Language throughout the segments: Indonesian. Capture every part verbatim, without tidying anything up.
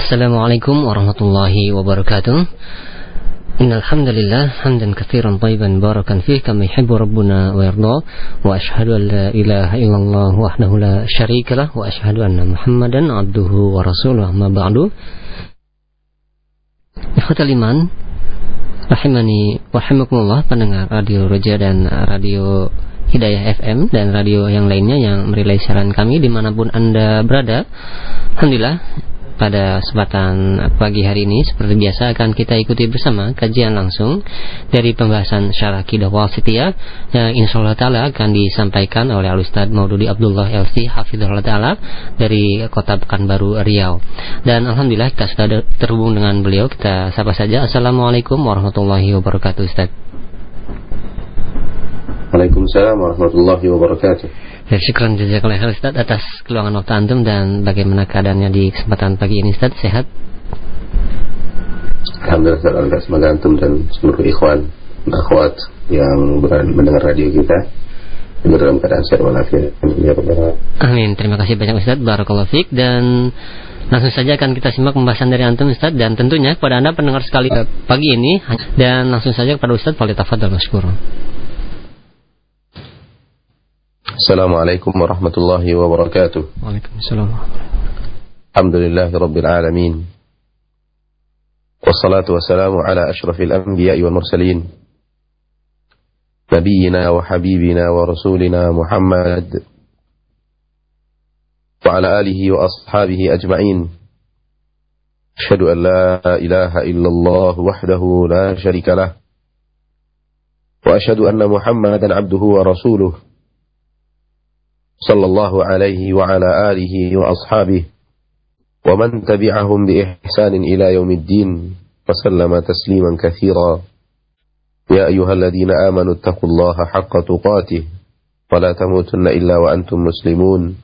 Assalamualaikum warahmatullahi wabarakatuh. Innal hamdalillah hamdan katsiran thayyiban barakan fihi kama yuhibbu rabbuna wa yarda, wa asyhadu an la ilaha illallah wahdahu la syarikalah wa asyhadu anna Muhammadan abduhu wa rasuluh. Amma ba'du. Ikhwatal iman rahimani wa rahimakumullah, pendengar Radio Roja dan Radio Hidayah F M dan radio yang lainnya yang merilai siaran kami dimanapun Anda berada. Alhamdulillah, pada kesempatan pagi hari ini seperti biasa akan kita ikuti bersama kajian langsung dari pembahasan Syarah Aqidah Wasithiyah yang insyaallah taala akan disampaikan oleh Al-Ustaz Maududi Abdullah L C hafizahullah taala dari Kota Pekanbaru Riau. Dan alhamdulillah kita sudah terhubung dengan beliau. Kita sapa saja. Assalamualaikum warahmatullahi wabarakatuh, Ustaz. Waalaikumsalam warahmatullahi wabarakatuh. Ya, syukran jazakallahu khair Ustaz atas keluangan waktu antum dan bagaimana keadaannya di kesempatan pagi ini, Ustaz. Sehat? Alhamdulillah, semoga antum dan seluruh ikhwan dan akhwat yang mendengar radio kita dalam keadaan sehat walafiat. Amin. Terima kasih banyak Ustaz. Barakallahu fiik. Dan langsung saja akan kita simak pembahasan dari antum, Ustaz, dan tentunya kepada Anda pendengar sekali pagi ini, dan langsung saja kepada Ustaz, falyatafadhal mashkur. Assalamualaikum warahmatullahi wabarakatuh. Waalaikumsalam. Alhamdulillahi rabbil alamin. Wassalatu wassalamu ala asyrafil anbiya'i wal mursalin. Nabiyyina wa habibina wa rasulina Muhammad wa ala alihi wa ashabihi ajma'in. Asyhadu an la ilaha illallah wahdahu la syarika lah. Wa asyhadu anna Muhammadan abduhu wa rasuluh. Sallallahu alaihi wa ala alihi wa ashabihi wa man tabi'ahum bi ihsanin ila yaumiddin wa sallama tasliman katsira. Ya ayyuhalladzina amanu taqullaha haqqa tuqatih wa la tamutunna illa wa antum muslimun.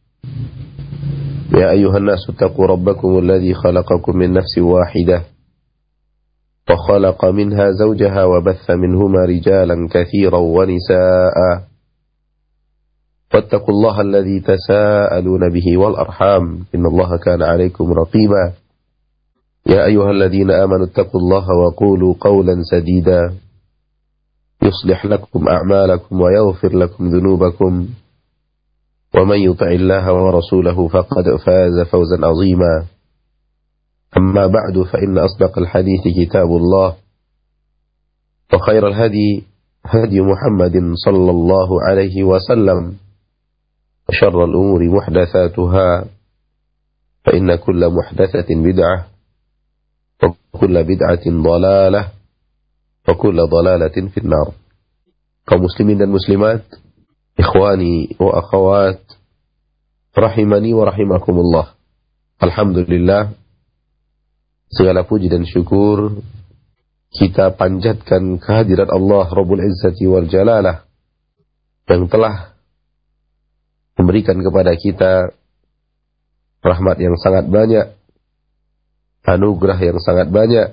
Ya ayyuhan nasu taqu rabbakumul ladzi khalaqakum min nafsin wahidah wa khalaqa minha zawjaha wa batha minhuma rijalan katsiran wa nisaa'a. واتقوا الله الذي تساءلون به والأرحام إن الله كان عليكم رقيبا يا أيها الذين آمنوا اتقوا الله وقولوا قولا سديدا يصلح لكم أعمالكم ويغفر لكم ذنوبكم ومن يطع الله ورسوله فقد فاز فوزا عظيما أما بعد فإن أصدق الحديث كتاب الله وخير الهدي هدي محمد صلى الله عليه وسلم وشر الأمور محدثاتها فإن كل محدثة بدعة وكل بدعة ضلالة وكل ضلالة في النار. Kaum muslimin dan muslimat, ikhwani wa akhawat, rahimani wa rahimakumullah. Alhamdulillah, segala puji dan syukur kita panjatkan kehadirat Allah Rabbul Izzati wal Jalalah yang telah memberikan kepada kita rahmat yang sangat banyak, anugerah yang sangat banyak,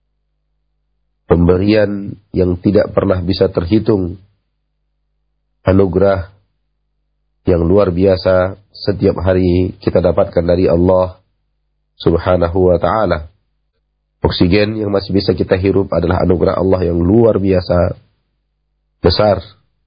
pemberian yang tidak pernah bisa terhitung, anugerah yang luar biasa setiap hari kita dapatkan dari Allah Subhanahu wa ta'ala. Oksigen yang masih bisa kita hirup adalah anugerah Allah yang luar biasa besar.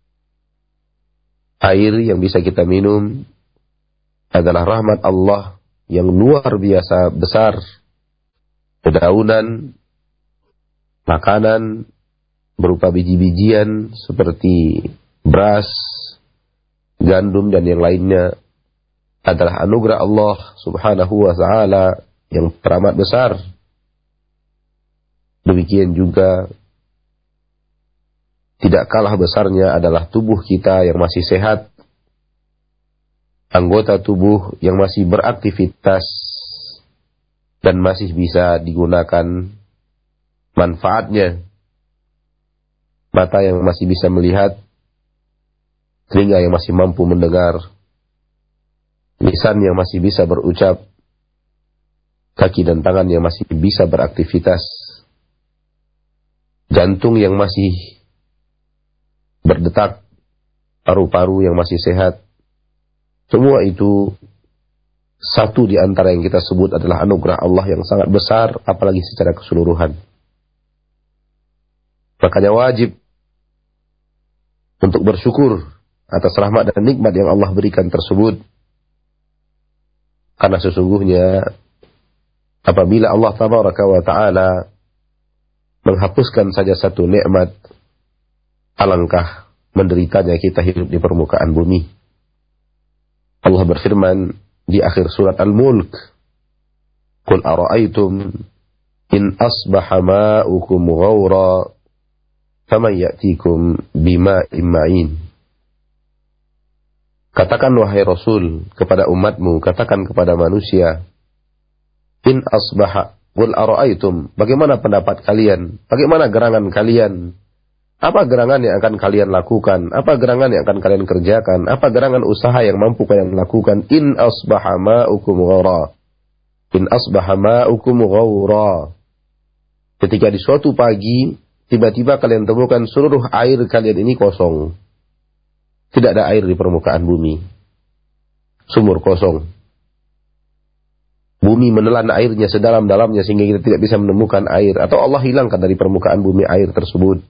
Air yang bisa kita minum adalah rahmat Allah yang luar biasa besar. Dedaunan, makanan berupa biji-bijian seperti beras, gandum dan yang lainnya adalah anugerah Allah Subhanahu wa ta'ala yang teramat besar. Demikian juga tidak kalah besarnya adalah tubuh kita yang masih sehat, anggota tubuh yang masih beraktivitas dan masih bisa digunakan manfaatnya, mata yang masih bisa melihat, telinga yang masih mampu mendengar, lisan yang masih bisa berucap, kaki dan tangan yang masih bisa beraktivitas, jantung yang masih berdetak, paru-paru yang masih sehat. Semua itu satu di antara yang kita sebut adalah anugerah Allah yang sangat besar, apalagi secara keseluruhan. Makanya wajib untuk bersyukur atas rahmat dan nikmat yang Allah berikan tersebut. Karena sesungguhnya apabila Allah Tabaraka wa Ta'ala menghapuskan saja satu nikmat, alangkah menderitanya kita hidup di permukaan bumi. Allah berfirman di akhir surat Al-Mulk, "Qul ara'aytum in asbaha ma'ukum ghawra faman ya'tikum bima'in ma'in." Katakan wahai Rasul kepada umatmu, katakan kepada manusia, in asbaha, qul ara'aytum, bagaimana pendapat kalian? Bagaimana gerangan kalian? Apa gerangan yang akan kalian lakukan? Apa gerangan yang akan kalian kerjakan? Apa gerangan usaha yang mampu kalian lakukan? In asbaha ma'ukum ghawra. In asbaha ma'ukum ghawra. Ketika di suatu pagi, tiba-tiba kalian temukan seluruh air kalian ini kosong. Tidak ada air di permukaan bumi. Sumur kosong. Bumi menelan airnya sedalam-dalamnya sehingga kita tidak bisa menemukan air. Atau Allah hilangkan dari permukaan bumi air tersebut.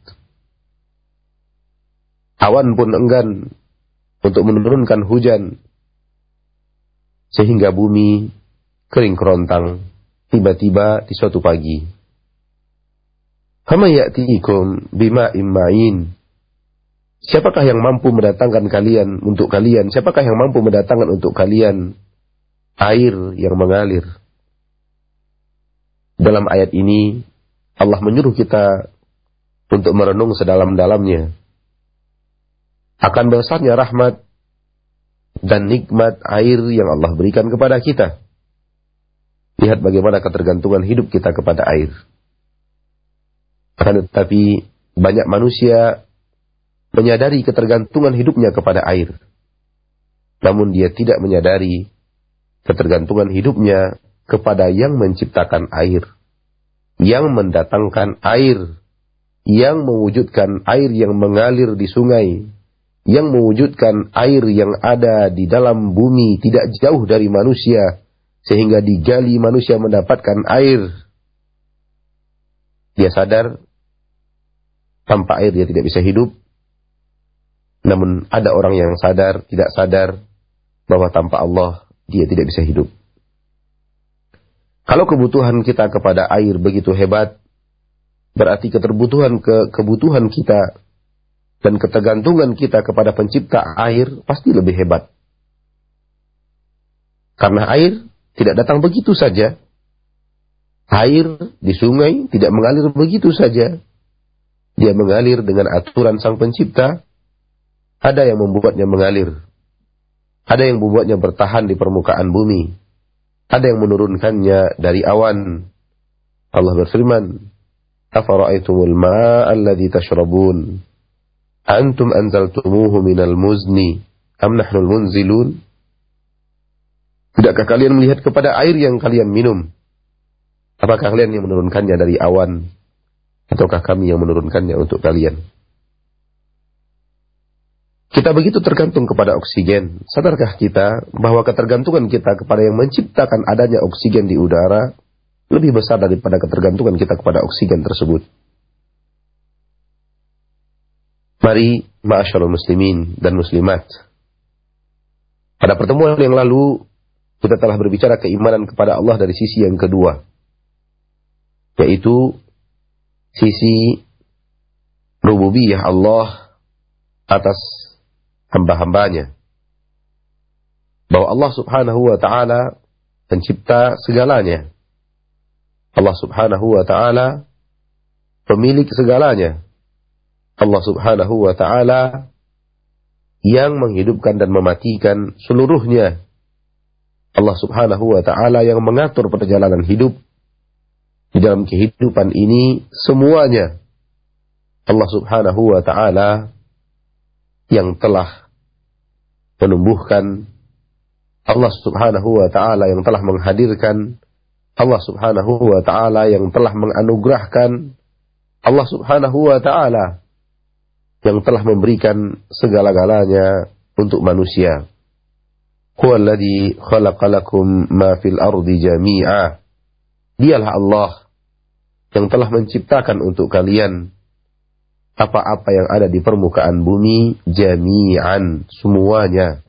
Awan pun enggan untuk menurunkan hujan. Sehingga bumi kering kerontang. Tiba-tiba di suatu pagi. Fama ya'tikum bima'in ma'in. Siapakah yang mampu mendatangkan kalian untuk kalian? Siapakah yang mampu mendatangkan untuk kalian air yang mengalir? Dalam ayat ini Allah menyuruh kita untuk merenung sedalam-dalamnya akan besarnya rahmat dan nikmat air yang Allah berikan kepada kita. Lihat bagaimana ketergantungan hidup kita kepada air. Akan tetapi banyak manusia menyadari ketergantungan hidupnya kepada air. Namun dia tidak menyadari ketergantungan hidupnya kepada yang menciptakan air, yang mendatangkan air, yang mewujudkan air yang mengalir di sungai, yang mewujudkan air yang ada di dalam bumi tidak jauh dari manusia, sehingga digali manusia mendapatkan air. Dia sadar tanpa air dia tidak bisa hidup. Namun ada orang yang sadar, tidak sadar bahwa tanpa Allah dia tidak bisa hidup. Kalau kebutuhan kita kepada air begitu hebat, berarti keterbutuhan ke kebutuhan kita dan ketergantungan kita kepada pencipta air pasti lebih hebat. Karena air tidak datang begitu saja. Air di sungai tidak mengalir begitu saja. Dia mengalir dengan aturan Sang Pencipta. Ada yang membuatnya mengalir. Ada yang membuatnya bertahan di permukaan bumi. Ada yang menurunkannya dari awan. Allah berfirman, "Afara'aytumul ma'a alladhi tashrabun? Antum anzaltumuhu minal muzni am nahnul munzilun?" Tidakkah kalian melihat kepada air yang kalian minum? Apakah kalian yang menurunkannya dari awan? Ataukah kami yang menurunkannya untuk kalian? Kita begitu tergantung kepada oksigen. Sadarkah kita bahwa ketergantungan kita kepada yang menciptakan adanya oksigen di udara lebih besar daripada ketergantungan kita kepada oksigen tersebut? Mari, ma'asyarul muslimin dan muslimat. Pada pertemuan yang lalu, kita telah berbicara keimanan kepada Allah dari sisi yang kedua. Yaitu sisi rububiyah Allah atas hamba-hambanya. Bahwa Allah subhanahu wa ta'ala pencipta segalanya. Allah subhanahu wa ta'ala pemilik segalanya. Allah subhanahu wa ta'ala yang menghidupkan dan mematikan seluruhnya. Allah subhanahu wa ta'ala yang mengatur perjalanan hidup. Di dalam kehidupan ini semuanya. Allah subhanahu wa ta'ala yang telah menumbuhkan, Allah subhanahu wa ta'ala yang telah menghadirkan, Allah subhanahu wa ta'ala yang telah menganugerahkan, Allah subhanahu wa ta'ala yang telah memberikan segala-galanya untuk manusia. Huwallazi khalaqalakum ma fil ardi jami'a. Dialah Allah yang telah menciptakan untuk kalian apa-apa yang ada di permukaan bumi jami'an, semuanya.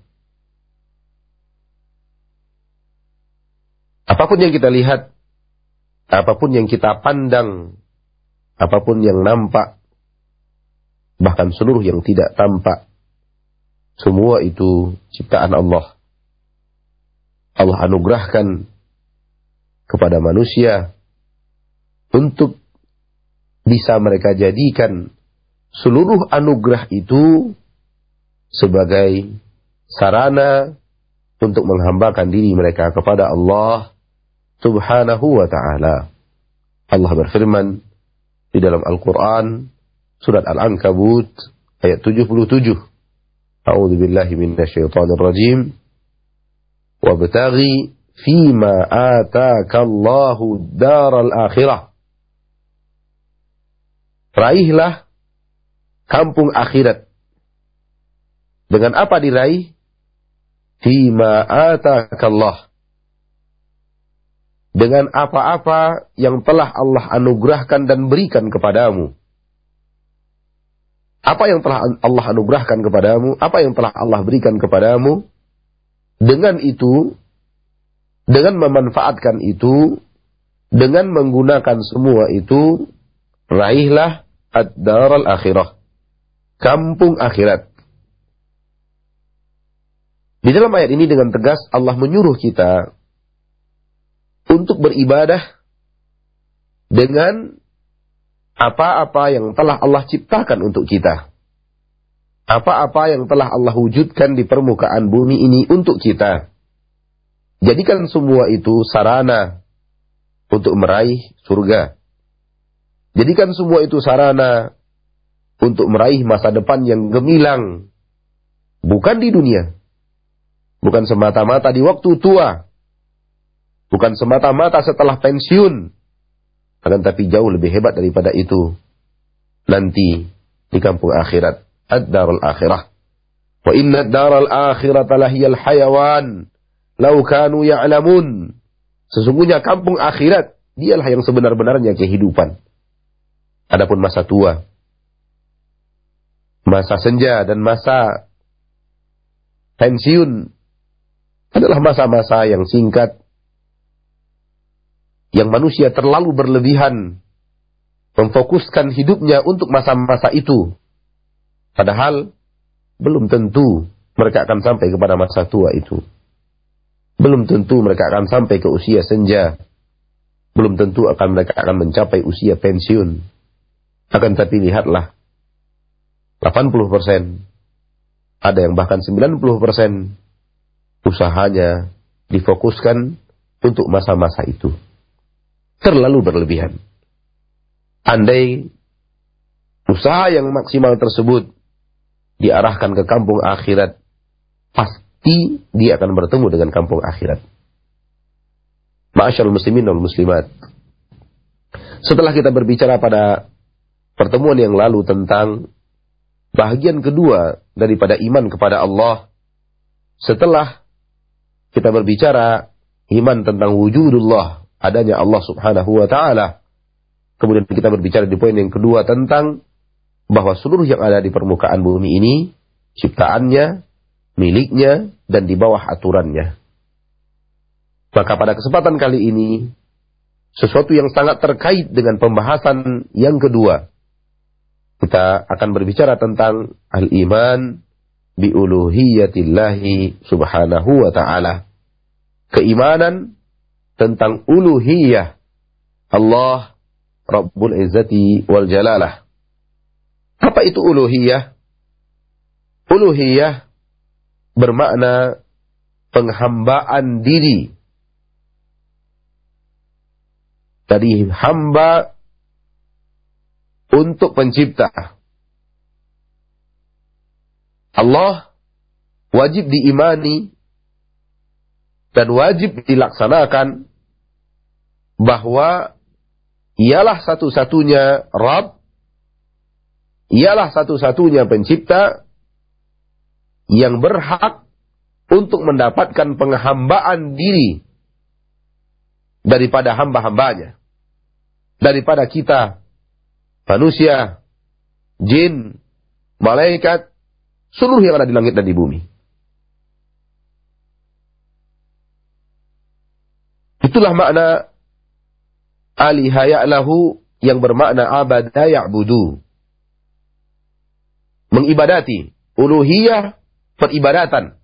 Apapun yang kita lihat, apapun yang kita pandang, apapun yang nampak, bahkan seluruh yang tidak tampak, semua itu ciptaan Allah. Allah anugerahkan kepada manusia untuk bisa mereka jadikan seluruh anugerah itu sebagai sarana untuk menghambakan diri mereka kepada Allah Subhanahu wa ta'ala. Allah berfirman di dalam Al-Quran, surat Al-Ankabut, ayat tujuh puluh tujuh. A'udzu billahi minasyaitonir rajim. Wabtaghi fima ataka Allahu daral akhirah. Raihlah kampung akhirat. Dengan apa diraih? Fima ataka Allah. Dengan apa-apa yang telah Allah anugerahkan dan berikan kepadamu. Apa yang telah Allah anugerahkan kepadamu, apa yang telah Allah berikan kepadamu, dengan itu, dengan memanfaatkan itu, dengan menggunakan semua itu, raihlah ad-daral akhirah, kampung akhirat. Di dalam ayat ini dengan tegas Allah menyuruh kita untuk beribadah dengan apa-apa yang telah Allah ciptakan untuk kita. Apa-apa yang telah Allah wujudkan di permukaan bumi ini untuk kita. Jadikan semua itu sarana untuk meraih surga. Jadikan semua itu sarana untuk meraih masa depan yang gemilang. Bukan di dunia. Bukan semata-mata di waktu tua. Bukan semata-mata setelah pensiun. Akan tapi jauh lebih hebat daripada itu. Nanti di kampung akhirat. Ad-darul akhirah. Wa inna ad-daral akhirata lahiyal hayawan. Lau kanu ya'lamun. Sesungguhnya kampung akhirat. Dialah yang sebenar-benarnya kehidupan. Adapun masa tua. Masa senja dan masa pensiun. Adalah masa-masa yang singkat. Yang manusia terlalu berlebihan memfokuskan hidupnya untuk masa-masa itu. Padahal belum tentu mereka akan sampai kepada masa tua itu. Belum tentu mereka akan sampai ke usia senja. Belum tentu akan mereka akan mencapai usia pensiun. Akan tapi lihatlah, delapan puluh persen, ada yang bahkan sembilan puluh persen usahanya difokuskan untuk masa-masa itu. Terlalu berlebihan. Andai usaha yang maksimal tersebut diarahkan ke kampung akhirat, pasti dia akan bertemu dengan kampung akhirat. Ma'asyarul muslimin wal muslimat. Setelah kita berbicara pada pertemuan yang lalu tentang bahagian kedua daripada iman kepada Allah, setelah kita berbicara iman tentang wujudullah, adanya Allah subhanahu wa ta'ala. Kemudian kita berbicara di poin yang kedua tentang bahwa seluruh yang ada di permukaan bumi ini, ciptaannya, miliknya, dan di bawah aturannya. Maka pada kesempatan kali ini, sesuatu yang sangat terkait dengan pembahasan yang kedua. Kita akan berbicara tentang al-iman bi'uluhiyatillahi subhanahu wa ta'ala. Keimanan tentang uluhiyah Allah Rabbul Izzati wal Jalalah. Apa itu uluhiyah? Uluhiyah bermakna penghambaan diri dari hamba untuk pencipta. Allah wajib diimani dan wajib dilaksanakan bahwa ialah satu-satunya Rabb, ialah satu-satunya pencipta yang berhak untuk mendapatkan penghambaan diri daripada hamba-hambanya. Daripada kita, manusia, jin, malaikat, seluruh yang ada di langit dan di bumi. Itulah makna aliha ya'lahu yang bermakna abada ya'budu. Mengibadati. Uluhiyah, peribadatan.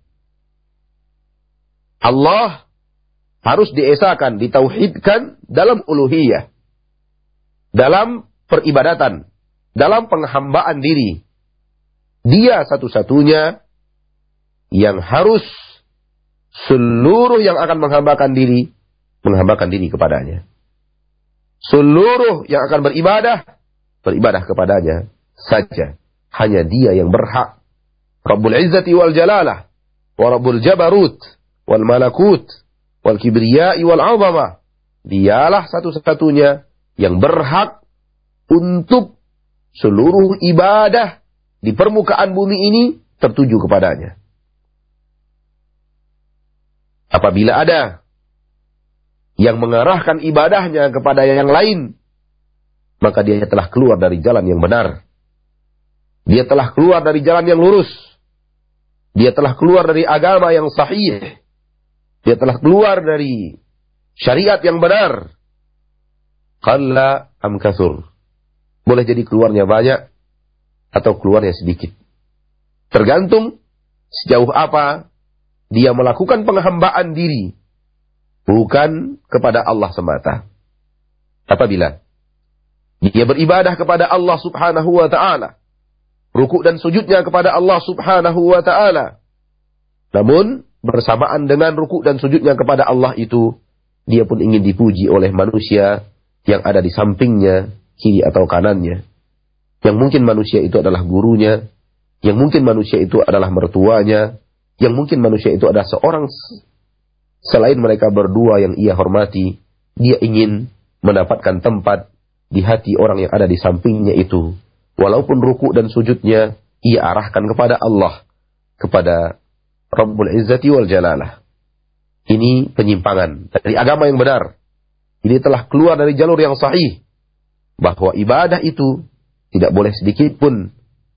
Allah harus diesakan, ditauhidkan dalam uluhiyah. Dalam peribadatan. Dalam penghambaan diri. Dia satu-satunya yang harus seluruh yang akan menghambakan diri, menghambakan diri kepadanya. Seluruh yang akan beribadah, beribadah kepadanya saja. Hanya dia yang berhak. Rabbul Izzati wal Jalalah, wa Rabbul Jabarut, wal Malakut, wal Kibriyai wal Azamah. Dialah satu-satunya yang berhak untuk seluruh ibadah di permukaan bumi ini tertuju kepadanya. Apabila ada yang mengarahkan ibadahnya kepada yang lain, maka dia telah keluar dari jalan yang benar. Dia telah keluar dari jalan yang lurus. Dia telah keluar dari agama yang sahih. Dia telah keluar dari syariat yang benar. Qalla am kathur. Boleh jadi keluarnya banyak atau keluarnya sedikit. Tergantung sejauh apa dia melakukan penghambaan diri. Bukan kepada Allah semata. Apabila dia beribadah kepada Allah subhanahu wa ta'ala. Rukuk dan sujudnya kepada Allah subhanahu wa ta'ala. Namun bersamaan dengan rukuk dan sujudnya kepada Allah itu, dia pun ingin dipuji oleh manusia yang ada di sampingnya, kiri atau kanannya. Yang mungkin manusia itu adalah gurunya. Yang mungkin manusia itu adalah mertuanya. Yang mungkin manusia itu adalah seorang selain mereka berdua yang ia hormati. Dia ingin mendapatkan tempat di hati orang yang ada di sampingnya itu. Walaupun rukuk dan sujudnya ia arahkan kepada Allah, kepada Rabbul Izzati wal Jalalah. Ini penyimpangan dari agama yang benar. Ini telah keluar dari jalur yang sahih. Bahwa ibadah itu tidak boleh sedikit pun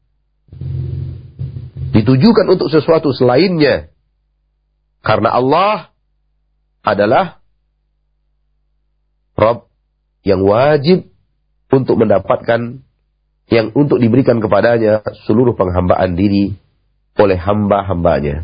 ditujukan untuk sesuatu selainnya. Karena Allah adalah Rabb yang wajib untuk mendapatkan, yang untuk diberikan kepadanya seluruh penghambaan diri oleh hamba-hambanya.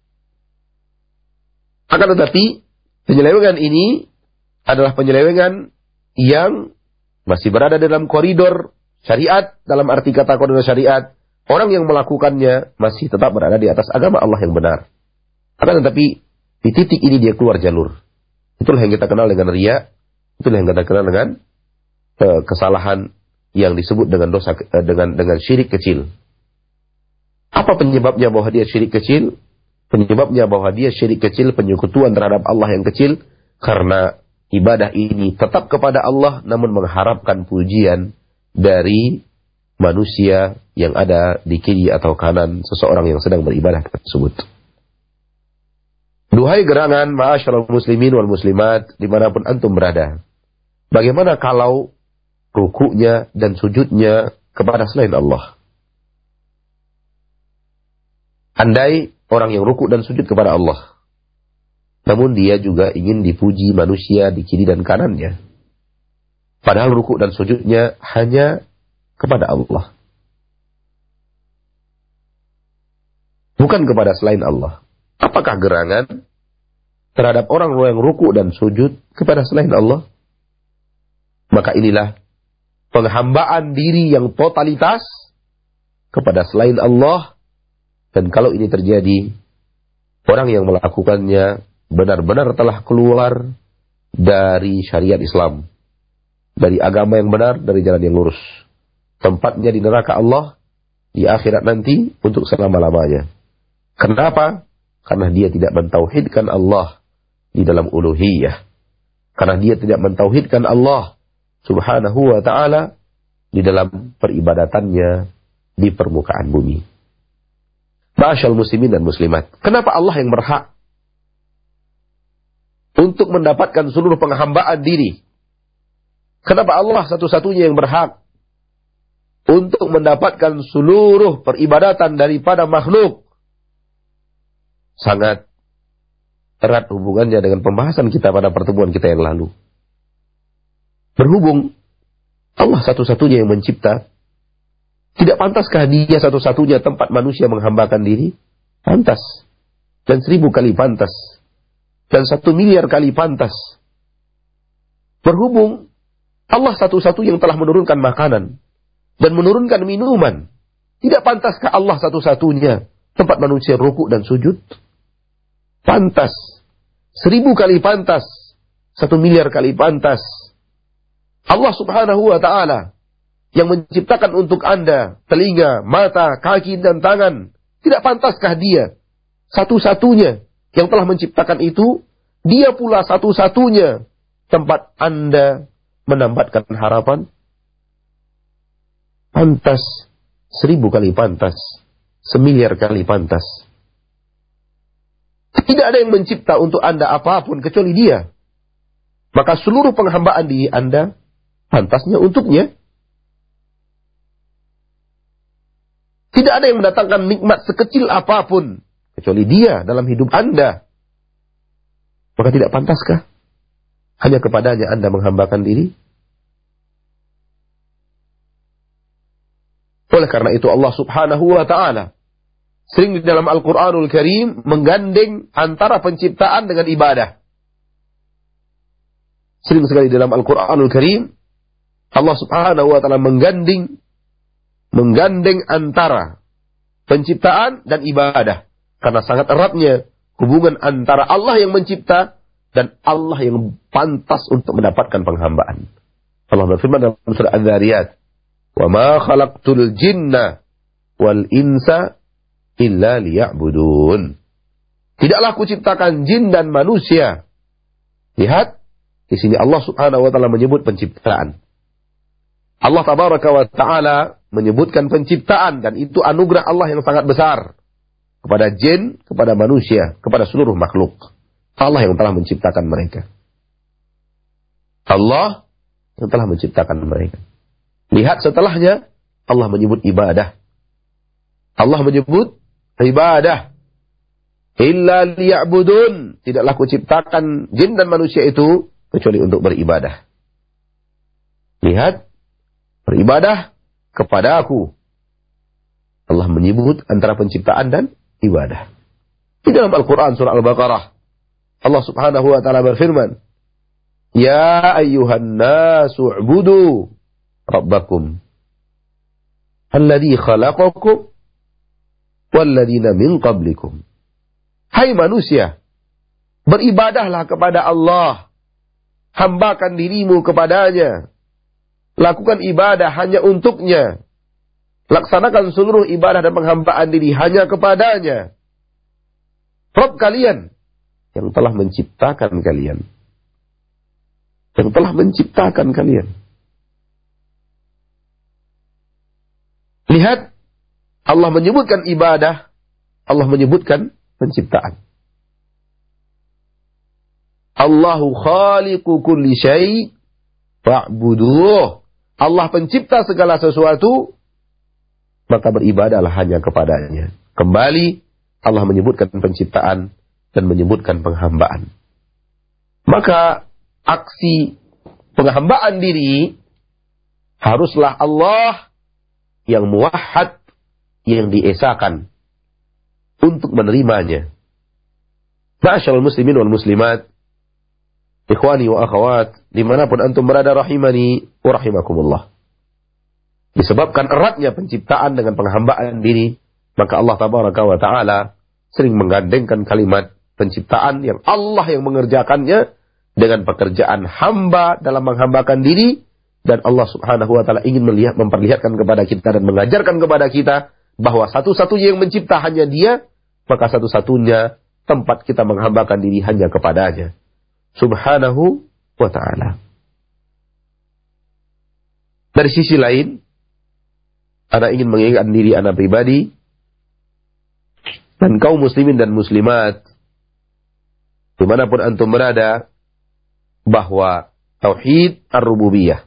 Akan tetapi, penyelewengan ini adalah penyelewengan yang masih berada dalam koridor syariat, dalam arti kata koridor syariat. Orang yang melakukannya masih tetap berada di atas agama Allah yang benar. Akan tetapi, di titik ini dia keluar jalur. Itulah yang kita kenal dengan riya. Itulah yang kita kenal dengan uh, kesalahan yang disebut dengan dosa, dengan dengan syirik kecil. Apa penyebabnya bahwa dia syirik kecil? Penyebabnya bahwa dia syirik kecil, penyekutuan terhadap Allah yang kecil, karena ibadah ini tetap kepada Allah, namun mengharapkan pujian dari manusia yang ada di kiri atau kanan seseorang yang sedang beribadah tersebut. Duhai gerangan ma'asyiral muslimin wal muslimat, dimanapun antum berada, bagaimana kalau rukuknya dan sujudnya kepada selain Allah? Andai orang yang rukuk dan sujud kepada Allah, namun dia juga ingin dipuji manusia di kiri dan kanannya, padahal rukuk dan sujudnya hanya kepada Allah, bukan kepada selain Allah. Apakah gerangan terhadap orang yang rukuk dan sujud kepada selain Allah? Maka inilah penghambaan diri yang totalitas kepada selain Allah. Dan kalau ini terjadi, orang yang melakukannya benar-benar telah keluar dari syariat Islam, dari agama yang benar, dari jalan yang lurus. Tempatnya di neraka Allah di akhirat nanti untuk selama-lamanya. Kenapa? Karena dia tidak mentauhidkan Allah di dalam uluhiyah. Karena dia tidak mentauhidkan Allah subhanahu wa ta'ala di dalam peribadatannya di permukaan bumi. Ma'asyal muslimin dan muslimat. Kenapa Allah yang berhak untuk mendapatkan seluruh penghambaan diri? Kenapa Allah satu-satunya yang berhak untuk mendapatkan seluruh peribadatan daripada makhluk? Sangat erat hubungannya dengan pembahasan kita pada pertemuan kita yang lalu. Berhubung Allah satu-satunya yang mencipta, tidak pantaskah Dia satu-satunya tempat manusia menghambakan diri? Pantas. Dan seribu kali pantas. Dan satu miliar kali pantas. Berhubung Allah satu-satu yang telah menurunkan makanan dan menurunkan minuman, tidak pantaskah Allah satu-satunya tempat manusia rukuk dan sujud? Pantas. Seribu kali pantas. Satu miliar kali pantas. Allah subhanahu wa ta'ala yang menciptakan untuk Anda telinga, mata, kaki, dan tangan. Tidak pantaskah Dia satu-satunya yang telah menciptakan itu? Dia pula satu-satunya tempat Anda menambatkan harapan? Pantas. Seribu kali pantas. Semiliar kali pantas. Tidak ada yang mencipta untuk Anda apapun kecuali Dia. Maka seluruh penghambaan diri Anda pantasnya untuknya. Tidak ada yang mendatangkan nikmat sekecil apapun kecuali Dia dalam hidup Anda. Maka tidak pantaskah hanya kepadanya Anda menghambakan diri? Oleh karena itu Allah subhanahu wa ta'ala sering di dalam Al-Quranul Karim menggandeng antara penciptaan dengan ibadah. Sering sekali dalam Al-Quranul Karim Allah subhanahu wa ta'ala menggandeng menggandeng antara penciptaan dan ibadah. Karena sangat eratnya hubungan antara Allah yang mencipta dan Allah yang pantas untuk mendapatkan penghambaan. Allah berfirman dalam surah Az-Zariyat, "Wa ma khalaqtul jinna wal insa illa liya'budun." Tidaklah kuciptakan jin dan manusia. Lihat, di sini Allah Subhanahu wa taala menyebut penciptaan. Allah tabaraka wa taala menyebutkan penciptaan, dan itu anugerah Allah yang sangat besar kepada jin, kepada manusia, kepada seluruh makhluk. Allah yang telah menciptakan mereka. Allah yang telah menciptakan mereka. Lihat setelahnya, Allah menyebut ibadah. Allah menyebut ibadah. Illa liya'budun. Tidaklah kuciptakan jin dan manusia itu kecuali untuk beribadah. Lihat, beribadah kepada Aku. Allah menyebut antara penciptaan dan ibadah. Di dalam Al-Quran surah Al-Baqarah, Allah subhanahu wa ta'ala berfirman, "Ya ayyuhan nasu u'budu rabbakum alladhi khalaqakum walladhina min qablikum." Hai manusia, beribadahlah kepada Allah, hambakan dirimu kepadanya, lakukan ibadah hanya untuknya, laksanakan seluruh ibadah dan penghambaan diri hanya kepadanya, Rabb kalian yang telah menciptakan kalian, yang telah menciptakan kalian. Lihat, Allah menyebutkan ibadah, Allah menyebutkan penciptaan. Allahu khaliqu kulli syai' fa'buduh. Allah pencipta segala sesuatu, maka beribadahlah hanya kepadanya. Kembali Allah menyebutkan penciptaan dan menyebutkan penghambaan. Maka aksi penghambaan diri haruslah Allah yang muwahhad, yang diesakan untuk menerimanya. Ma'asyiral muslimin wal muslimat, ikhwani wa akhawat, dimanapun antum berada, rahimani wa rahimakumullah. Disebabkan eratnya penciptaan dengan penghambaan diri, maka Allah tabaraka wa ta'ala sering menggandengkan kalimat penciptaan yang Allah yang mengerjakannya dengan pekerjaan hamba dalam menghambakan diri, dan Allah subhanahu wa ta'ala ingin melihat, memperlihatkan kepada kita dan mengajarkan kepada kita bahwa satu-satunya yang mencipta hanya Dia, maka satu-satunya tempat kita menghambakan diri hanya kepadanya subhanahu wa ta'ala. Dari sisi lain, Ana ingin mengingatkan diri Ana pribadi dan kaum muslimin dan muslimat dimanapun antum berada, bahwa tauhid ar-rububiyah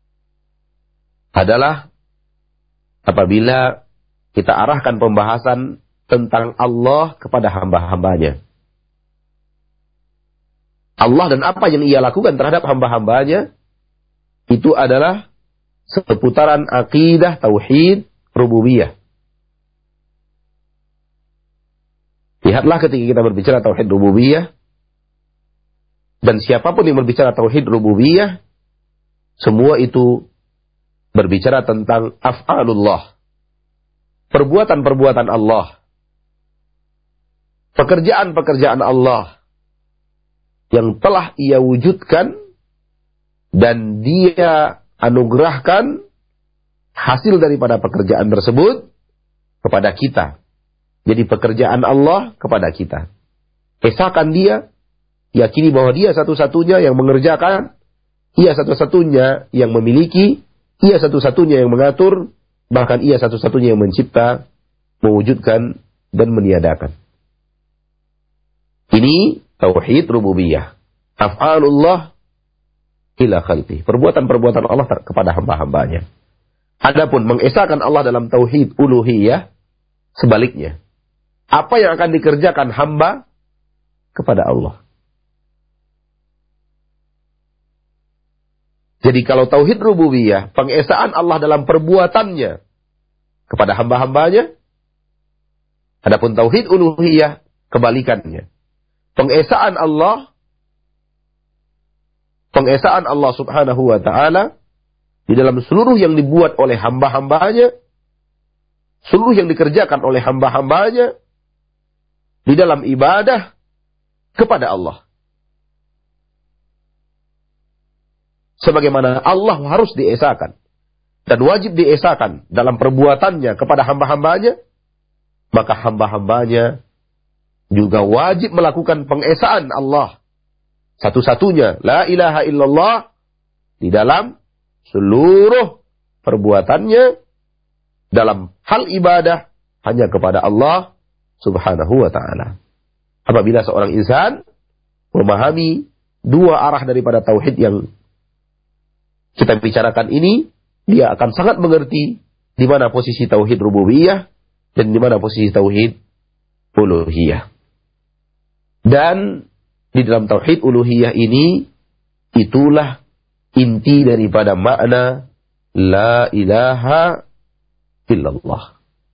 adalah apabila kita arahkan pembahasan tentang Allah kepada hamba-hambanya. Allah dan apa yang ia lakukan terhadap hamba-hambanya itu adalah seputaran akidah tauhid rububiyah. Lihatlah ketika kita berbicara tauhid rububiyah, dan siapapun yang berbicara tauhid rububiyah, semua itu berbicara tentang af'alullah, perbuatan-perbuatan Allah, pekerjaan-pekerjaan Allah yang telah ia wujudkan dan dia anugerahkan hasil daripada pekerjaan tersebut kepada kita. Jadi pekerjaan Allah kepada kita. Esakan dia, yakini bahwa dia satu-satunya yang mengerjakan, ia satu-satunya yang memiliki, ia satu-satunya yang mengatur, bahkan ia satu-satunya yang mencipta, mewujudkan, dan meniadakan. Ini tauhid rububiyah. Af'alullah ila khalqi. Perbuatan-perbuatan Allah kepada hamba-hambanya. Adapun mengesahkan Allah dalam tauhid uluhiyah, sebaliknya. Apa yang akan dikerjakan hamba kepada Allah. Jadi kalau tauhid rububiyah, pengesaan Allah dalam perbuatannya kepada hamba-hambanya. Adapun tauhid uluhiyah, kebalikannya. Pengesaan Allah, pengesaan Allah subhanahu wa ta'ala di dalam seluruh yang dibuat oleh hamba-hambanya, seluruh yang dikerjakan oleh hamba-hambanya, di dalam ibadah kepada Allah. Sebagaimana Allah harus diesakan dan wajib diesakan dalam perbuatannya kepada hamba-hambanya, maka hamba-hambanya juga wajib melakukan pengesaan Allah satu-satunya, la ilaha illallah, di dalam seluruh perbuatannya, dalam hal ibadah hanya kepada Allah subhanahu wa ta'ala. Apabila seorang insan memahami dua arah daripada tauhid yang kita bicarakan ini, dia akan sangat mengerti di mana posisi tauhid rububiyah dan di mana posisi tauhid uluhiyah. Dan di dalam tauhid uluhiyah ini, itulah inti daripada makna la ilaha illallah.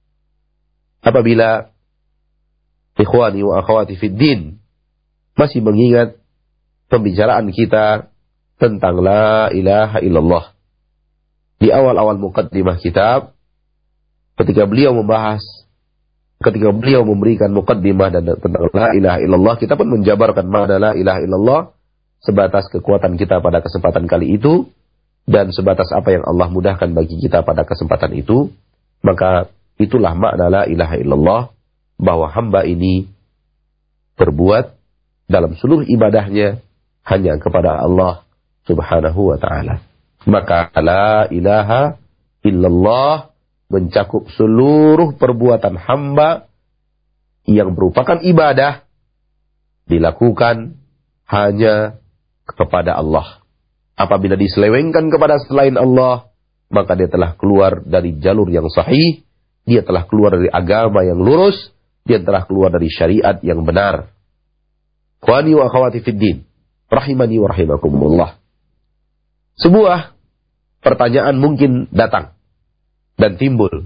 Apabila ikhwani wa akhwati fid din masih mengingat pembicaraan kita tentang la ilaha illallah di awal-awal muqaddimah kitab, ketika beliau membahas, ketika beliau memberikan muqaddimah dan tentang la ilaha illallah, kita pun menjabarkan makna la ilaha illallah sebatas kekuatan kita pada kesempatan kali itu dan sebatas apa yang Allah mudahkan bagi kita pada kesempatan itu. Maka itulah makna la ilaha illallah, bahwa hamba ini berbuat dalam seluruh ibadahnya hanya kepada Allah subhanahu wa ta'ala. Maka la ilaha illallah mencakup seluruh perbuatan hamba yang merupakan ibadah dilakukan hanya kepada Allah. Apabila diselewengkan kepada selain Allah, maka dia telah keluar dari jalur yang sahih, dia telah keluar dari agama yang lurus, dia telah keluar dari syariat yang benar. Ikhwani wa akhwati fid din, rahimani wa rahimakumullah. Sebuah pertanyaan mungkin datang dan timbul.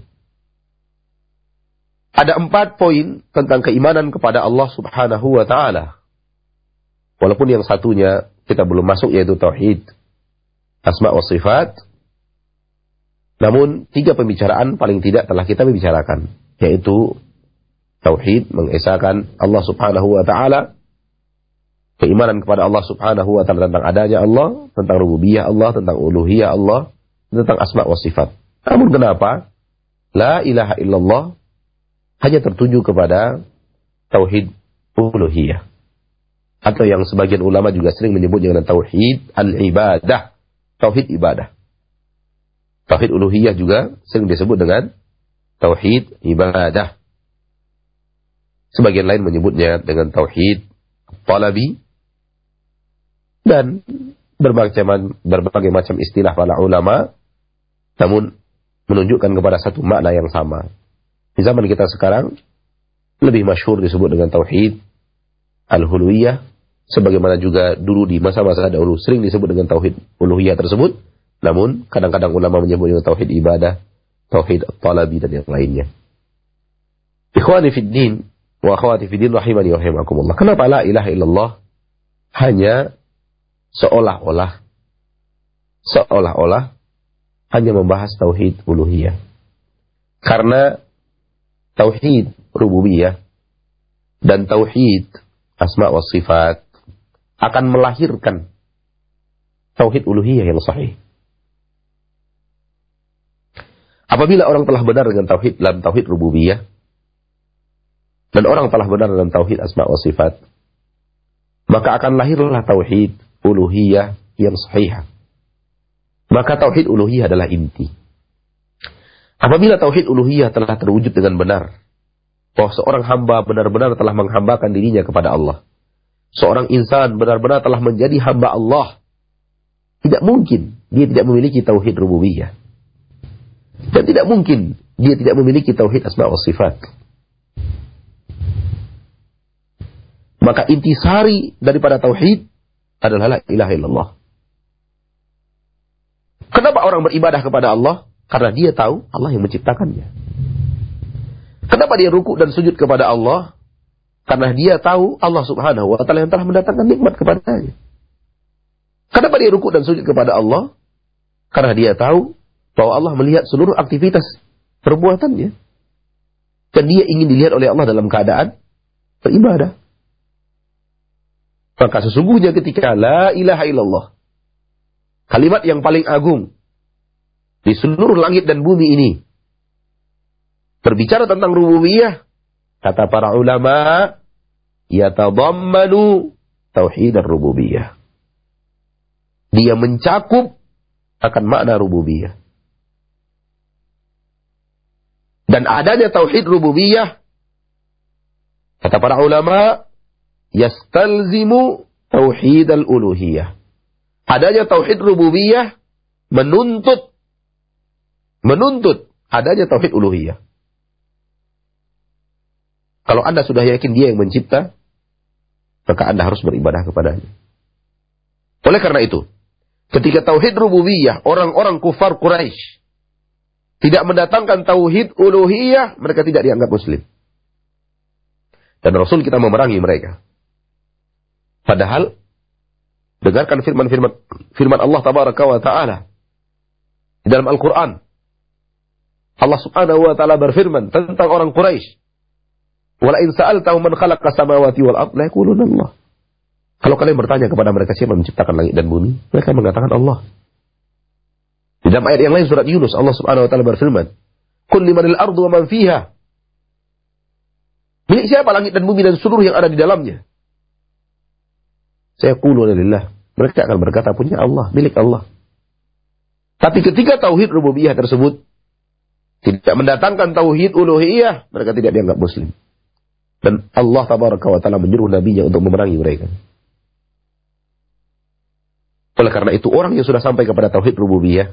Ada empat poin tentang keimanan kepada Allah subhanahu wa ta'ala. Walaupun yang satunya kita belum masuk, yaitu tauhid asma wa sifat. Namun tiga pembicaraan paling tidak telah kita bicarakan, yaitu tauhid, mengesahkan Allah subhanahu wa ta'ala, keimanan kepada Allah subhanahu wa ta'ala tentang adanya Allah, tentang rububiyah Allah, tentang uluhiyah Allah, tentang asma wa sifat. Namun kenapa la ilaha illallah hanya tertuju kepada tauhid uluhiyah? Atau yang sebagian ulama juga sering menyebut dengan tauhid al-ibadah, tauhid ibadah. Tauhid uluhiyah juga sering disebut dengan tauhid ibadah. Sebagian lain menyebutnya dengan tauhid talabi, dan berbagai macam, berbagai macam istilah para ulama, namun menunjukkan kepada satu makna yang sama. Di zaman kita sekarang lebih masyhur disebut dengan tauhid al-uluhiyah, sebagaimana juga dulu di masa-masa dahulu sering disebut dengan tauhid uluhiyah tersebut. Namun kadang-kadang ulama menyebut dengan tauhid ibadah, tauhid talabi dan yang lainnya. Ikhwani fid din wa akhwati fid din rahimani wa rahimakumullah. Kenapa la ilaha illallah hanya seolah-olah seolah-olah hanya membahas tauhid uluhiyah? Karena tauhid rububiyah dan tauhid asma wa sifat akan melahirkan tauhid uluhiyah yang sahih. Apabila orang telah benar dengan tauhid dalam tauhid rububiyah dan orang telah benar dengan tauhid asma wa sifat, maka akan lahirlah tauhid uluhiyah yang sahih. Maka tauhid uluhiyah adalah inti. Apabila tauhid uluhiyah telah terwujud dengan benar, bahwa seorang hamba benar-benar telah menghambakan dirinya kepada Allah, seorang insan benar-benar telah menjadi hamba Allah, tidak mungkin dia tidak memiliki tauhid rububiyah. Dan tidak mungkin dia tidak memiliki tauhid asma wa sifat. Maka intisari daripada tauhid adalah la ilaha illallah. Kenapa orang beribadah kepada Allah? Karena dia tahu Allah yang menciptakannya. Kenapa dia ruku dan sujud kepada Allah? Karena dia tahu Allah subhanahu wa ta'ala yang telah mendatangkan nikmat kepadanya. Kenapa dia ruku dan sujud kepada Allah? Karena dia tahu bahwa Allah melihat seluruh aktivitas perbuatannya. Dan dia ingin dilihat oleh Allah dalam keadaan beribadah. Maka sesungguhnya ketika la ilaha illallah, kalimat yang paling agung di seluruh langit dan bumi ini, berbicara tentang rububiyah, kata para ulama, yatadammanu tauhid ar-rububiyah. Dia mencakup akan makna rububiyah. Dan adanya tauhid rububiyah, kata para ulama, yastalzimu tauhid al-uluhiyah. Adanya tauhid rububiyah menuntut menuntut adanya tauhid uluhiyah. Kalau Anda sudah yakin dia yang mencipta, maka Anda harus beribadah kepadanya. Oleh karena itu, ketika tauhid rububiyah, orang-orang kufar Quraisy tidak mendatangkan tauhid uluhiyah, mereka tidak dianggap muslim. Dan Rasul kita memerangi mereka. Padahal dengarkan firman-firman firman Allah tabaraka wa taala di dalam Al-Qur'an. Allah Subhanahu wa taala berfirman tentang orang Quraisy, "Wala in sa'altahum man khalaqa samawati wal ardh la yaquluna Allah." Kalau kalian bertanya kepada mereka siapa yang menciptakan langit dan bumi, mereka mengatakan Allah. Di dalam ayat yang lain surat Yunus, Allah Subhanahu wa taala berfirman, "Qul limanil ardu wa man fiha." Milik siapa langit dan bumi dan seluruh yang ada di dalamnya? Saya qulu lillah. Mereka akan berkata punya Allah, milik Allah. Tapi ketika tauhid rububiyah tersebut tidak mendatangkan tauhid uluhiyah, mereka tidak dianggap muslim. Dan Allah tabaraka wa taala menyuruh nabinya untuk memerangi mereka. Oleh karena itu orang yang sudah sampai kepada tauhid rububiyah,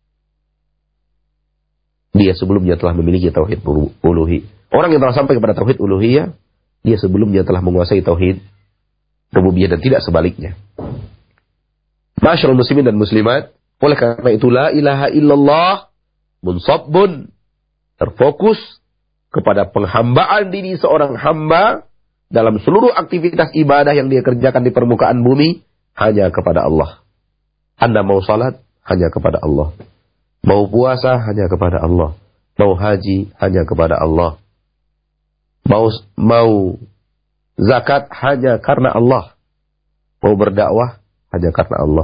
dia sebelumnya telah memiliki tauhid uluhiyah. Orang yang telah sampai kepada tauhid uluhiyah, dia sebelumnya telah menguasai tauhid rububiyah dan tidak sebaliknya. Masyarul muslimin dan muslimat, oleh karena itu la ilaha illallah munsabbun, terfokus kepada penghambaan diri seorang hamba dalam seluruh aktivitas ibadah yang dia kerjakan di permukaan bumi hanya kepada Allah. Anda mau salat hanya kepada Allah, mau puasa hanya kepada Allah, mau haji hanya kepada Allah, mau mau zakat hanya karena Allah, mau berdakwah hanya karena Allah,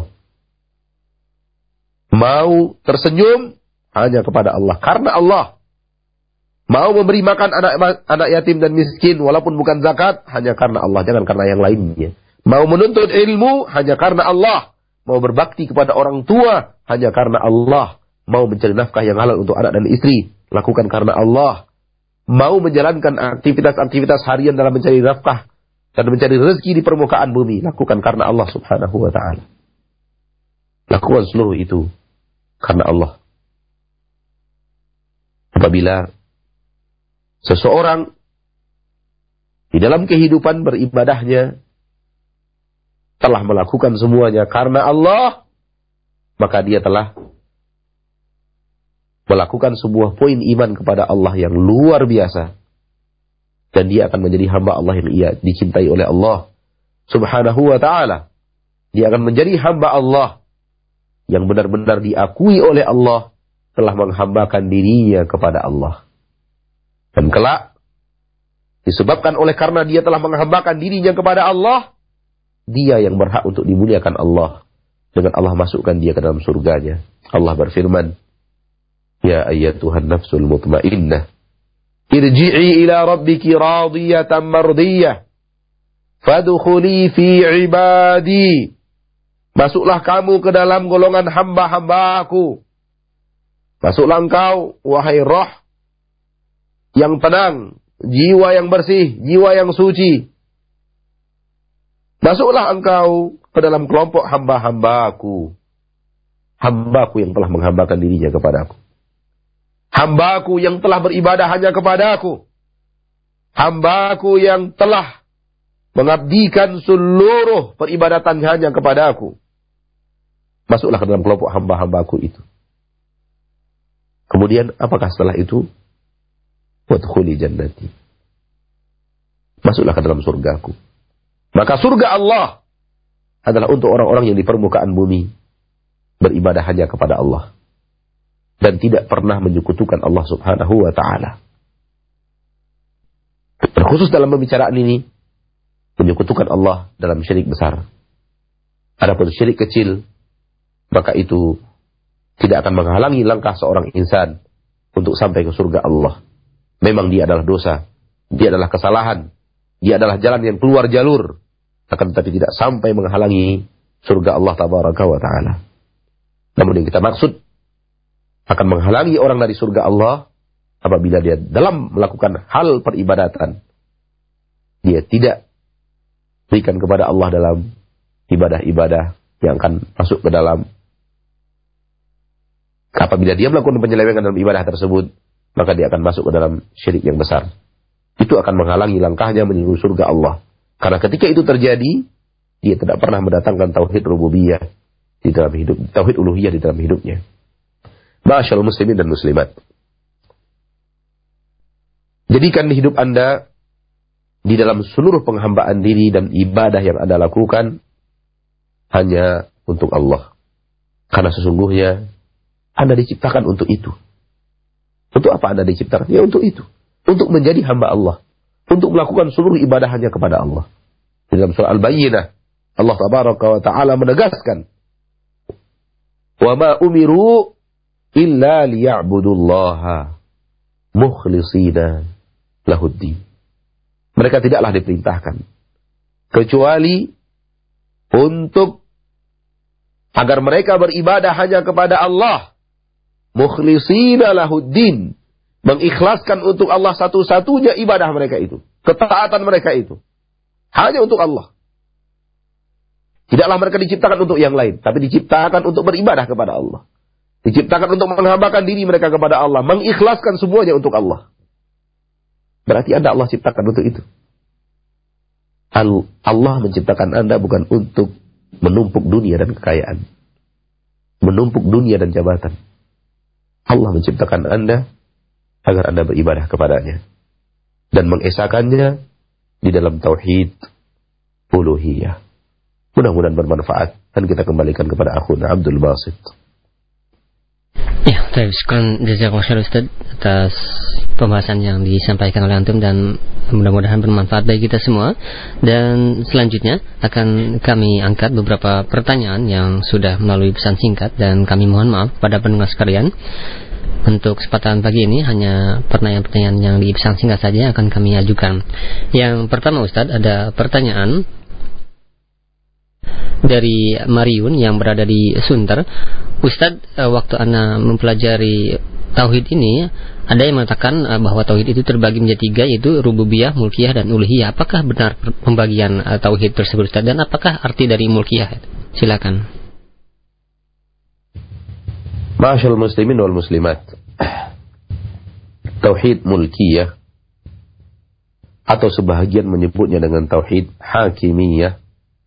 mau tersenyum hanya kepada Allah, karena Allah. Mau memberi makan anak anak yatim dan miskin walaupun bukan zakat hanya karena Allah, jangan karena yang lainnya. Mau menuntut ilmu hanya karena Allah. Mau berbakti kepada orang tua hanya karena Allah. Mau mencari nafkah yang halal untuk anak dan istri, lakukan karena Allah. mau menjalankan aktivitas-aktivitas harian dalam mencari nafkah dan mencari rezeki di permukaan bumi, lakukan karena Allah Subhanahu wa ta'ala. Lakukan seluruh itu karena Allah. Apabila seseorang di dalam kehidupan beribadahnya telah melakukan semuanya karena Allah, maka dia telah melakukan sebuah poin iman kepada Allah yang luar biasa. Dan dia akan menjadi hamba Allah yang ia dicintai oleh Allah Subhanahu wa ta'ala. Dia akan menjadi hamba Allah yang benar-benar diakui oleh Allah telah menghambakan dirinya kepada Allah. Dan kelak, disebabkan oleh karena dia telah menghambakan dirinya kepada Allah, dia yang berhak untuk dimuliakan Allah. Dengan Allah masukkan dia ke dalam surganya. Allah berfirman, Ya ayyatuhan nafsul mutmainnah, irji'i ila rabbiki radiyatan mardiyah, fadkhuli fi ibadi. Masuklah kamu ke dalam golongan hamba-hambaku. Masuklah engkau, wahai roh yang tenang, jiwa yang bersih, jiwa yang suci. Masuklah engkau ke dalam kelompok hamba-hambaku. Hambaku yang telah menghambakan dirinya kepadaku. Hambaku yang telah beribadah hanya kepadaku. Hambaku yang telah mengabdikan seluruh peribadatan hanya kepadaku. Masuklah ke dalam kelompok hamba-hambaku itu. Kemudian apakah setelah itu? Wadkhuli jannati. Masuklah ke dalam surgaku. Maka surga Allah adalah untuk orang-orang yang di permukaan bumi beribadah hanya kepada Allah dan tidak pernah menyekutukan Allah Subhanahu wa ta'ala. Terkhusus dalam pembicaraan ini, menyekutukan Allah dalam syirik besar. Adapun syirik kecil, maka itu tidak akan menghalangi langkah seorang insan untuk sampai ke surga Allah. Memang dia adalah dosa, dia adalah kesalahan, dia adalah jalan yang keluar jalur, akan tetapi tidak sampai menghalangi surga Allah Tabaraka wa ta'ala. Namun yang kita maksud akan menghalangi orang dari surga Allah apabila dia dalam melakukan hal peribadatan, dia tidak berikan kepada Allah dalam ibadah-ibadah yang akan masuk ke dalam. Apabila dia melakukan penyelewengan dalam ibadah tersebut, maka dia akan masuk ke dalam syirik yang besar. Itu akan menghalangi langkahnya menuju surga Allah. Karena ketika itu terjadi, dia tidak pernah mendatangkan tauhid rububiyah di dalam hidup, tauhid uluhiyah di dalam hidupnya. Ma'asyarul muslimin dan muslimat, jadikan hidup Anda di dalam seluruh penghambaan diri dan ibadah yang Anda lakukan hanya untuk Allah. Karena sesungguhnya Anda diciptakan untuk itu. Untuk apa Anda diciptakan? Ya untuk itu. Untuk menjadi hamba Allah. Untuk melakukan seluruh ibadah hanya kepada Allah. Di dalam surah Al-Bayyinah, Allah Tabaraka wa ta'ala menegaskan, Wa ma umiru illa liya'budullaha mukhlisina lahuddin. Mereka tidaklah diperintahkan kecuali untuk agar mereka beribadah hanya kepada Allah, mukhlisina lahuddin, mengikhlaskan untuk Allah satu-satunya ibadah mereka itu, ketaatan mereka itu hanya untuk Allah. Tidaklah mereka diciptakan untuk yang lain, tapi diciptakan untuk beribadah kepada Allah. Diciptakan untuk menghambakan diri mereka kepada Allah, mengikhlaskan semuanya untuk Allah. Berarti Anda Allah ciptakan untuk itu. Allah menciptakan Anda bukan untuk menumpuk dunia dan kekayaan, menumpuk dunia dan jabatan. Allah menciptakan Anda agar Anda beribadah kepadanya dan mengesakannya di dalam tauhid uluhiyah. Mudah-mudahan bermanfaat dan kita kembalikan kepada akhuna Abdul Basit. Ya, baik, syukran jazakallahu khairan Ustaz atas pembahasan yang disampaikan oleh antum dan mudah-mudahan bermanfaat bagi kita semua. Dan selanjutnya akan kami angkat beberapa pertanyaan yang sudah melalui pesan singkat dan kami mohon maaf pada pendengar sekalian. Untuk kesempatan pagi ini hanya pertanyaan-pertanyaan yang di pesan singkat saja yang akan kami ajukan. Yang pertama Ustaz, ada pertanyaan dari Mariun yang berada di Sunter. Ustadz, uh, waktu ana mempelajari tauhid ini, ada yang mengatakan uh, bahwa tauhid itu terbagi menjadi tiga, yaitu rububiyah, mulkiyah, dan uluhiyah. Apakah benar pembagian uh, tauhid tersebut, Ustadz? Dan apakah arti dari mulkiyah? Silakan. Ma'asyarul muslimin wal muslimat. Tauhid mulkiyah, atau sebahagian menyebutnya dengan tauhid hakimiyah,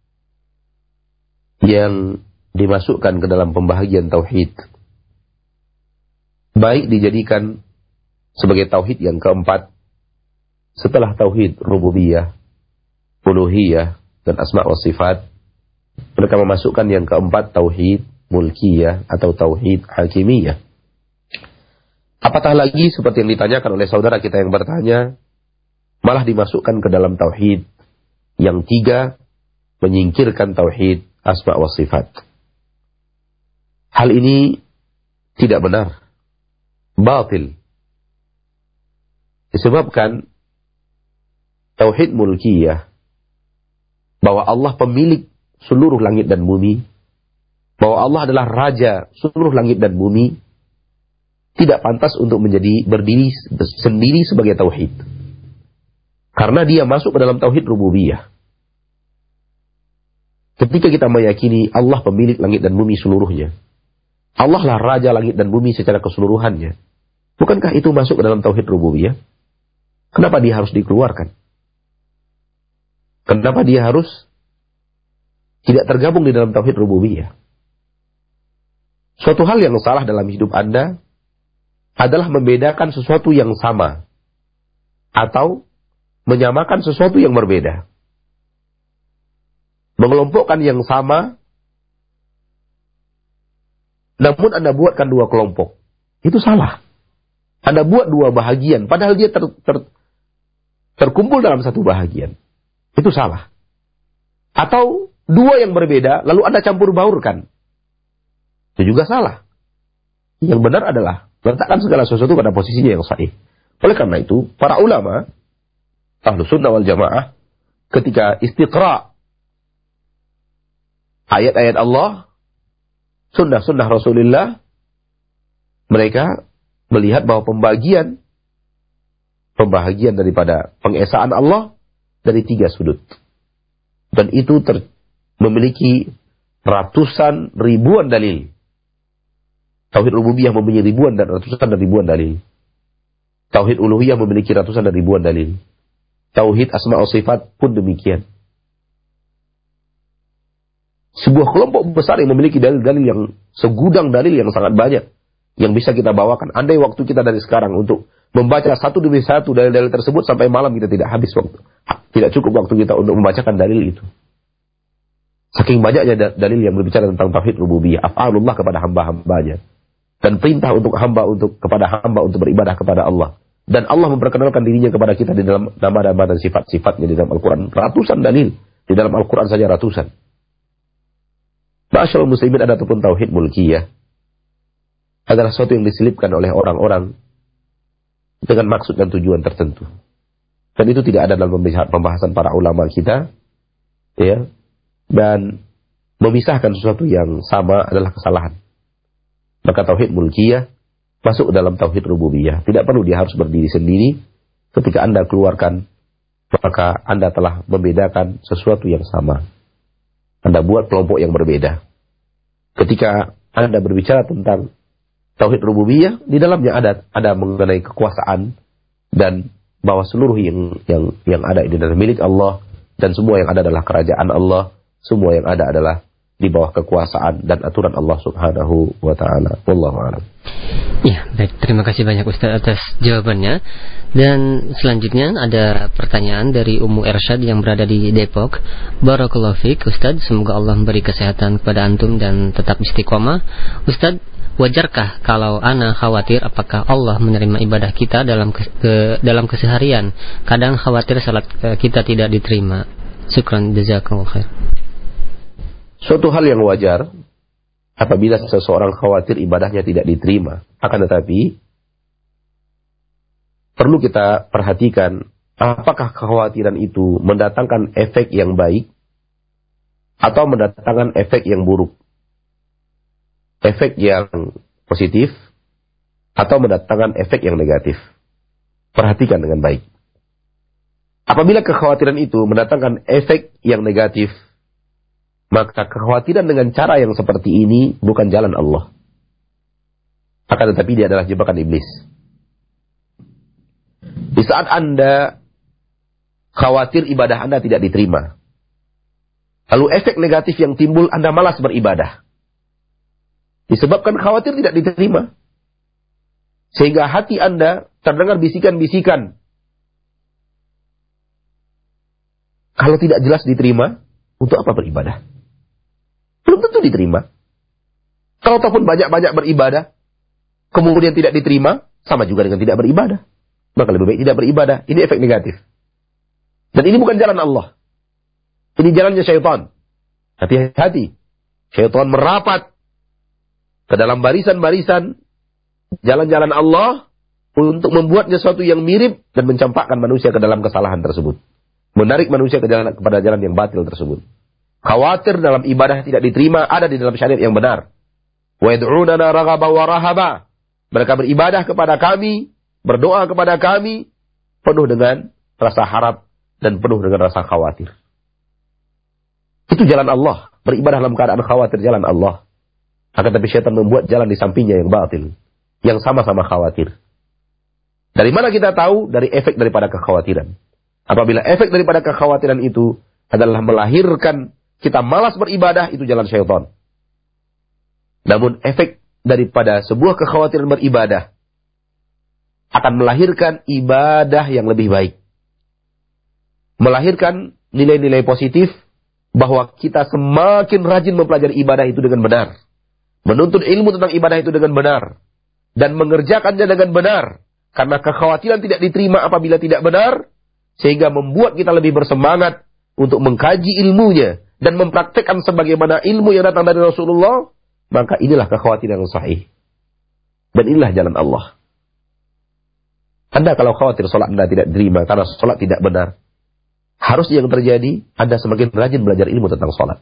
yang dimasukkan ke dalam pembahagian tauhid, baik dijadikan sebagai tauhid yang keempat setelah tauhid rububiyah, uluhiyah, dan asma wa sifat, mereka memasukkan yang keempat tauhid mulkiyah atau tauhid hakimiyah. Apatah lagi seperti yang ditanyakan oleh saudara kita yang bertanya, malah dimasukkan ke dalam tauhid yang tiga, menyingkirkan tauhid asma wa sifat. Hal ini tidak benar, batil. Disebabkan tauhid mulkiyah, bahwa Allah pemilik seluruh langit dan bumi, bahwa Allah adalah raja seluruh langit dan bumi, tidak pantas untuk menjadi berdiri sendiri sebagai tauhid. Karena dia masuk ke dalam tauhid rububiyah. Ketika kita meyakini Allah pemilik langit dan bumi seluruhnya, Allah lah raja langit dan bumi secara keseluruhannya, bukankah itu masuk ke dalam tauhid rububiyah? Kenapa dia harus dikeluarkan? Kenapa dia harus tidak tergabung di dalam tauhid rububiyah? Suatu hal yang salah dalam hidup Anda adalah membedakan sesuatu yang sama atau menyamakan sesuatu yang berbeda. Mengelompokkan yang sama, namun Anda buatkan dua kelompok. Itu salah. Anda buat dua bahagian, padahal dia ter, ter, terkumpul dalam satu bahagian. Itu salah. Atau dua yang berbeda, lalu Anda campur baurkan. Itu juga salah. Yang benar adalah letakkan segala sesuatu pada posisinya yang sahih. Oleh karena itu, para ulama Ahlus Sunnah wal Jamaah ketika istiqra ayat-ayat Allah, sunnah-sunnah Rasulullah, mereka melihat bahwa pembagian pembahagian daripada pengesaan Allah dari tiga sudut. Dan itu ter, memiliki ratusan ribuan dalil. Tauhid rububiyah memiliki ribuan dan ratusan dan ribuan dalil. Tauhid uluhiyah memiliki ratusan dan ribuan dalil. Tauhid asma wa sifat pun demikian. Sebuah kelompok besar yang memiliki dalil-dalil yang segudang dalil yang sangat banyak yang bisa kita bawakan. Andai waktu kita dari sekarang untuk membaca satu demi satu dalil-dalil tersebut sampai malam kita tidak habis waktu. Tidak cukup waktu kita untuk membacakan dalil itu. Saking banyaknya dalil yang berbicara tentang tauhid rububiyah, af'alullah kepada hamba-hambanya, dan perintah untuk hamba untuk kepada hamba untuk beribadah kepada Allah. Dan Allah memperkenalkan dirinya kepada kita di dalam nama-nama dan sifat-sifatnya di dalam Al-Quran. Ratusan dalil. Di dalam Al-Quran saja ratusan. Ma'asyarul muslimin, ada ataupun tauhid mulkiyah adalah sesuatu yang diselipkan oleh orang-orang dengan maksud dan tujuan tertentu. Dan itu tidak ada dalam pembahasan para ulama kita. Ya. Dan memisahkan sesuatu yang sama adalah kesalahan. Maka tauhid mulkiyah masuk dalam tauhid rububiyah. Tidak perlu dia harus berdiri sendiri. Ketika Anda keluarkan, maka Anda telah membedakan sesuatu yang sama. Anda buat kelompok yang berbeda. Ketika Anda berbicara tentang tauhid rububiyah, di dalamnya ada ada mengenai kekuasaan dan bahwa seluruh yang yang yang ada ini adalah milik Allah, dan semua yang ada adalah kerajaan Allah, semua yang ada adalah di bawah kekuasaan dan aturan Allah Subhanahu wa taala. Wallahu a'lam. Ya, baik. Terima kasih banyak Ustaz atas jawabannya. Dan selanjutnya ada pertanyaan dari Ummu Ersyad yang berada di Depok. Barakallahu fiik Ustaz, semoga Allah memberi kesehatan kepada antum dan tetap istiqomah. Ustaz, wajarkah kalau ana khawatir apakah Allah menerima ibadah kita dalam ke, ke, dalam keseharian? Kadang khawatir salat kita tidak diterima. Syukran, jazakallahu khair. Suatu hal yang wajar apabila seseorang khawatir ibadahnya tidak diterima. Akan tetapi perlu kita perhatikan apakah kekhawatiran itu mendatangkan efek yang baik atau mendatangkan efek yang buruk. Efek yang positif atau mendatangkan efek yang negatif. Perhatikan dengan baik. Apabila kekhawatiran itu mendatangkan efek yang negatif, maka kekhawatiran dengan cara yang seperti ini bukan jalan Allah. Akan tetapi dia adalah jebakan iblis. Di saat Anda khawatir ibadah Anda tidak diterima, lalu efek negatif yang timbul, Anda malas beribadah. Disebabkan khawatir tidak diterima. Sehingga hati Anda terdengar bisikan-bisikan. Kalau tidak jelas diterima, untuk apa beribadah? Belum tentu diterima. Kalau ataupun banyak-banyak beribadah, kemudian tidak diterima, sama juga dengan tidak beribadah. Maka lebih baik tidak beribadah. Ini efek negatif. Dan ini bukan jalan Allah. Ini jalannya syaitan. Hati-hati. Syaitan merapat ke dalam barisan-barisan jalan-jalan Allah untuk membuat sesuatu yang mirip dan mencampakkan manusia ke dalam kesalahan tersebut. Menarik manusia ke jalan, kepada jalan yang batil tersebut. Khawatir dalam ibadah tidak diterima ada di dalam syariat yang benar. Wa yad'unana raghaba wa rahaba. Mereka beribadah kepada kami, berdoa kepada kami penuh dengan rasa harap dan penuh dengan rasa khawatir. Itu jalan Allah. Beribadah dalam keadaan khawatir jalan Allah. Akan tapi syaitan membuat jalan di sampingnya yang batil. Yang sama-sama khawatir. Dari mana kita tahu? Dari efek daripada kekhawatiran. Apabila efek daripada kekhawatiran itu adalah melahirkan kita malas beribadah, itu jalan syaitan. Namun efek daripada sebuah kekhawatiran beribadah akan melahirkan ibadah yang lebih baik. Melahirkan nilai-nilai positif bahwa kita semakin rajin mempelajari ibadah itu dengan benar. Menuntut ilmu tentang ibadah itu dengan benar. Dan mengerjakannya dengan benar. Karena kekhawatiran tidak diterima apabila tidak benar. Sehingga membuat kita lebih bersemangat untuk mengkaji ilmunya. Dan mempraktekkan sebagaimana ilmu yang datang dari Rasulullah. Maka inilah kekhawatiran yang sahih. Dan inilah jalan Allah. Anda kalau khawatir sholat Anda tidak diterima karena sholat tidak benar. Harusnya yang terjadi, Anda semakin rajin belajar ilmu tentang sholat.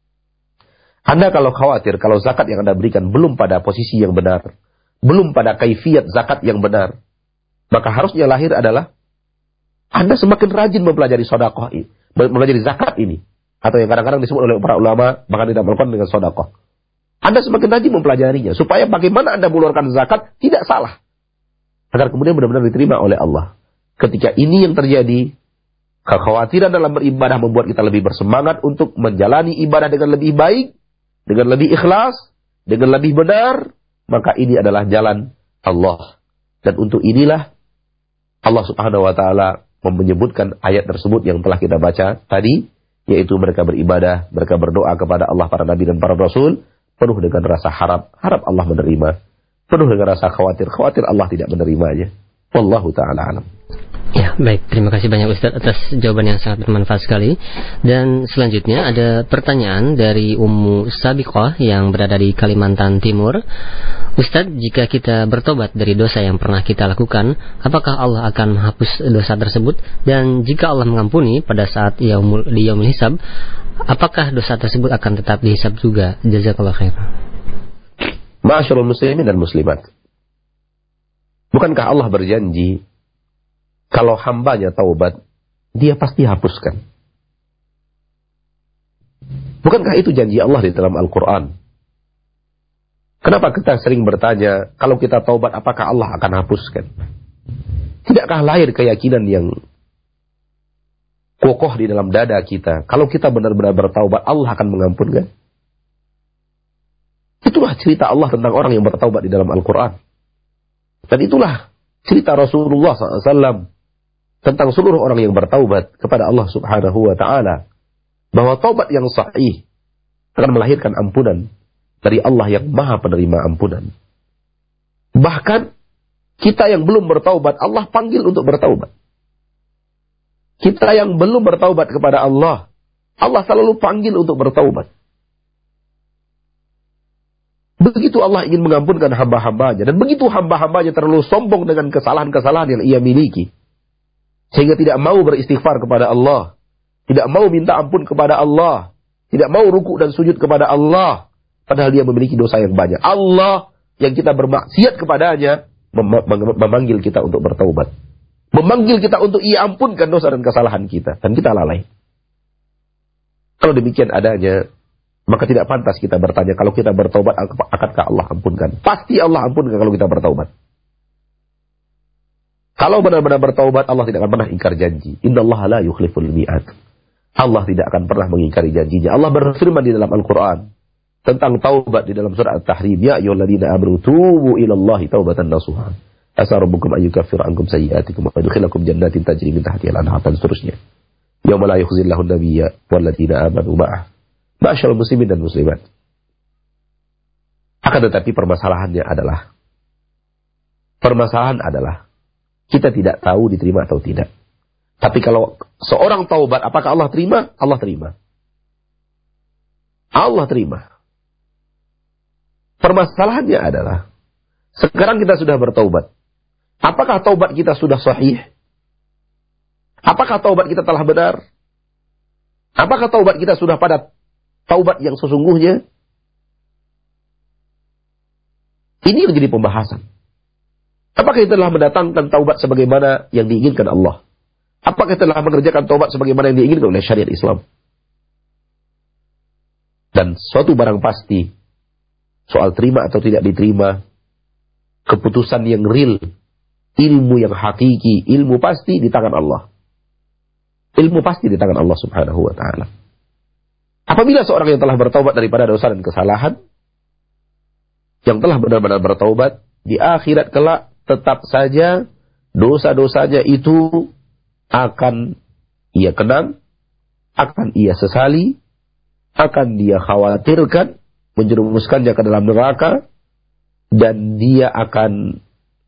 Anda kalau khawatir, kalau zakat yang Anda berikan belum pada posisi yang benar, belum pada kaifiyat zakat yang benar, maka harusnya lahir adalah Anda semakin rajin mempelajari sedekah ini, mempelajari zakat ini, atau yang kadang-kadang disebut oleh para ulama bahkan tidak melakukan dengan sedekah. Anda semakin rajin mempelajarinya supaya bagaimana Anda mengeluarkan zakat tidak salah, agar kemudian benar-benar diterima oleh Allah. Ketika ini yang terjadi, kekhawatiran dalam beribadah membuat kita lebih bersemangat untuk menjalani ibadah dengan lebih baik, dengan lebih ikhlas, dengan lebih benar, maka ini adalah jalan Allah. Dan untuk inilah Allah Subhanahu wa taala menyebutkan ayat tersebut yang telah kita baca tadi, yaitu mereka beribadah, mereka berdoa kepada Allah, para nabi dan para rasul, penuh dengan rasa harap, harap Allah menerima, penuh dengan rasa khawatir, khawatir Allah tidak menerimanya. Wallahu taala alam. Ya, baik. Terima kasih banyak Ustaz atas jawaban yang sangat bermanfaat sekali. Dan selanjutnya ada pertanyaan dari Ummu Sabiqah yang berada di Kalimantan Timur. Ustaz, jika kita bertobat dari dosa yang pernah kita lakukan, apakah Allah akan menghapus dosa tersebut? Dan jika Allah mengampuni pada saat yaumul, di yaumul hisab, apakah dosa tersebut akan tetap dihisab juga? Jazakallah khair. Ma'asyiral muslimin dan muslimat. Bukankah Allah berjanji kalau hambanya taubat, dia pasti hapuskan. Bukankah itu janji Allah di dalam Al-Quran? Kenapa kita sering bertanya, kalau kita taubat apakah Allah akan hapuskan? Tidakkah lahir keyakinan yang kokoh di dalam dada kita, kalau kita benar-benar bertaubat, Allah akan mengampunkan? Itulah cerita Allah tentang orang yang bertaubat di dalam Al-Quran. Dan itulah cerita Rasulullah shallallahu alaihi wasallam tentang seluruh orang yang bertaubat kepada Allah Subhanahu wa taala, bahwa taubat yang sahih akan melahirkan ampunan dari Allah yang Maha Penerima ampunan. Bahkan kita yang belum bertaubat, Allah panggil untuk bertaubat. Kita yang belum bertaubat kepada Allah, Allah selalu panggil untuk bertaubat. Begitu Allah ingin mengampunkan hamba-hambanya, dan begitu hamba-hambanya terlalu sombong dengan kesalahan-kesalahan yang ia miliki, sehingga tidak mau beristighfar kepada Allah, tidak mau minta ampun kepada Allah, tidak mau ruku dan sujud kepada Allah, padahal dia memiliki dosa yang banyak. Allah yang kita bermaksiat kepadanya mem- mem- memanggil kita untuk bertaubat, memanggil kita untuk Ia ampunkan dosa dan kesalahan kita, dan kita lalai. Kalau demikian adanya, maka tidak pantas kita bertanya kalau kita bertaubat akankah Allah ampunkan? Pasti Allah ampunkan kalau kita bertaubat. Kalau benar-benar bertaubat, Allah tidak akan pernah ingkar janji. Innallaha la yukhliful mi'ad. Allah tidak akan pernah mengingkari janjinya. Allah berfirman di dalam Al-Quran tentang taubat di dalam surah At-Tahrim. Ya ayyuhalladzina amanu tubu ilallahi taubatan nasuha. Asa rabbukum an yukaffira ankum sayyi'atikum wa yudkhilakum jannatin tajri min tahtiha al-anhar, dan seterusnya. Yauma la yukhzillahu an-nabiyya walladzina amanu ma'ah. Ma'asyiral muslimin dan muslimat. Akan tetapi permasalahannya adalah permasalahan adalah kita tidak tahu diterima atau tidak. Tapi kalau seorang taubat, apakah Allah terima? Allah terima. Allah terima. Permasalahannya adalah, sekarang kita sudah bertaubat. Apakah taubat kita sudah sahih? Apakah taubat kita telah benar? Apakah taubat kita sudah pada taubat yang sesungguhnya? Ini yang jadi pembahasan. Apakah kita telah mendatangkan taubat sebagaimana yang diinginkan Allah? Apakah telah mengerjakan taubat sebagaimana yang diinginkan oleh syariat Islam? Dan suatu barang pasti, soal terima atau tidak diterima, keputusan yang real, ilmu yang hakiki, ilmu pasti di tangan Allah. Ilmu pasti di tangan Allah subhanahu wa ta'ala. Apabila seorang yang telah bertaubat daripada dosa dan kesalahan, yang telah benar-benar bertaubat, di akhirat kelak tetap saja dosa-dosanya itu akan ia kenang, akan ia sesali, akan dia khawatirkan, menjerumuskannya ke dalam neraka, dan dia akan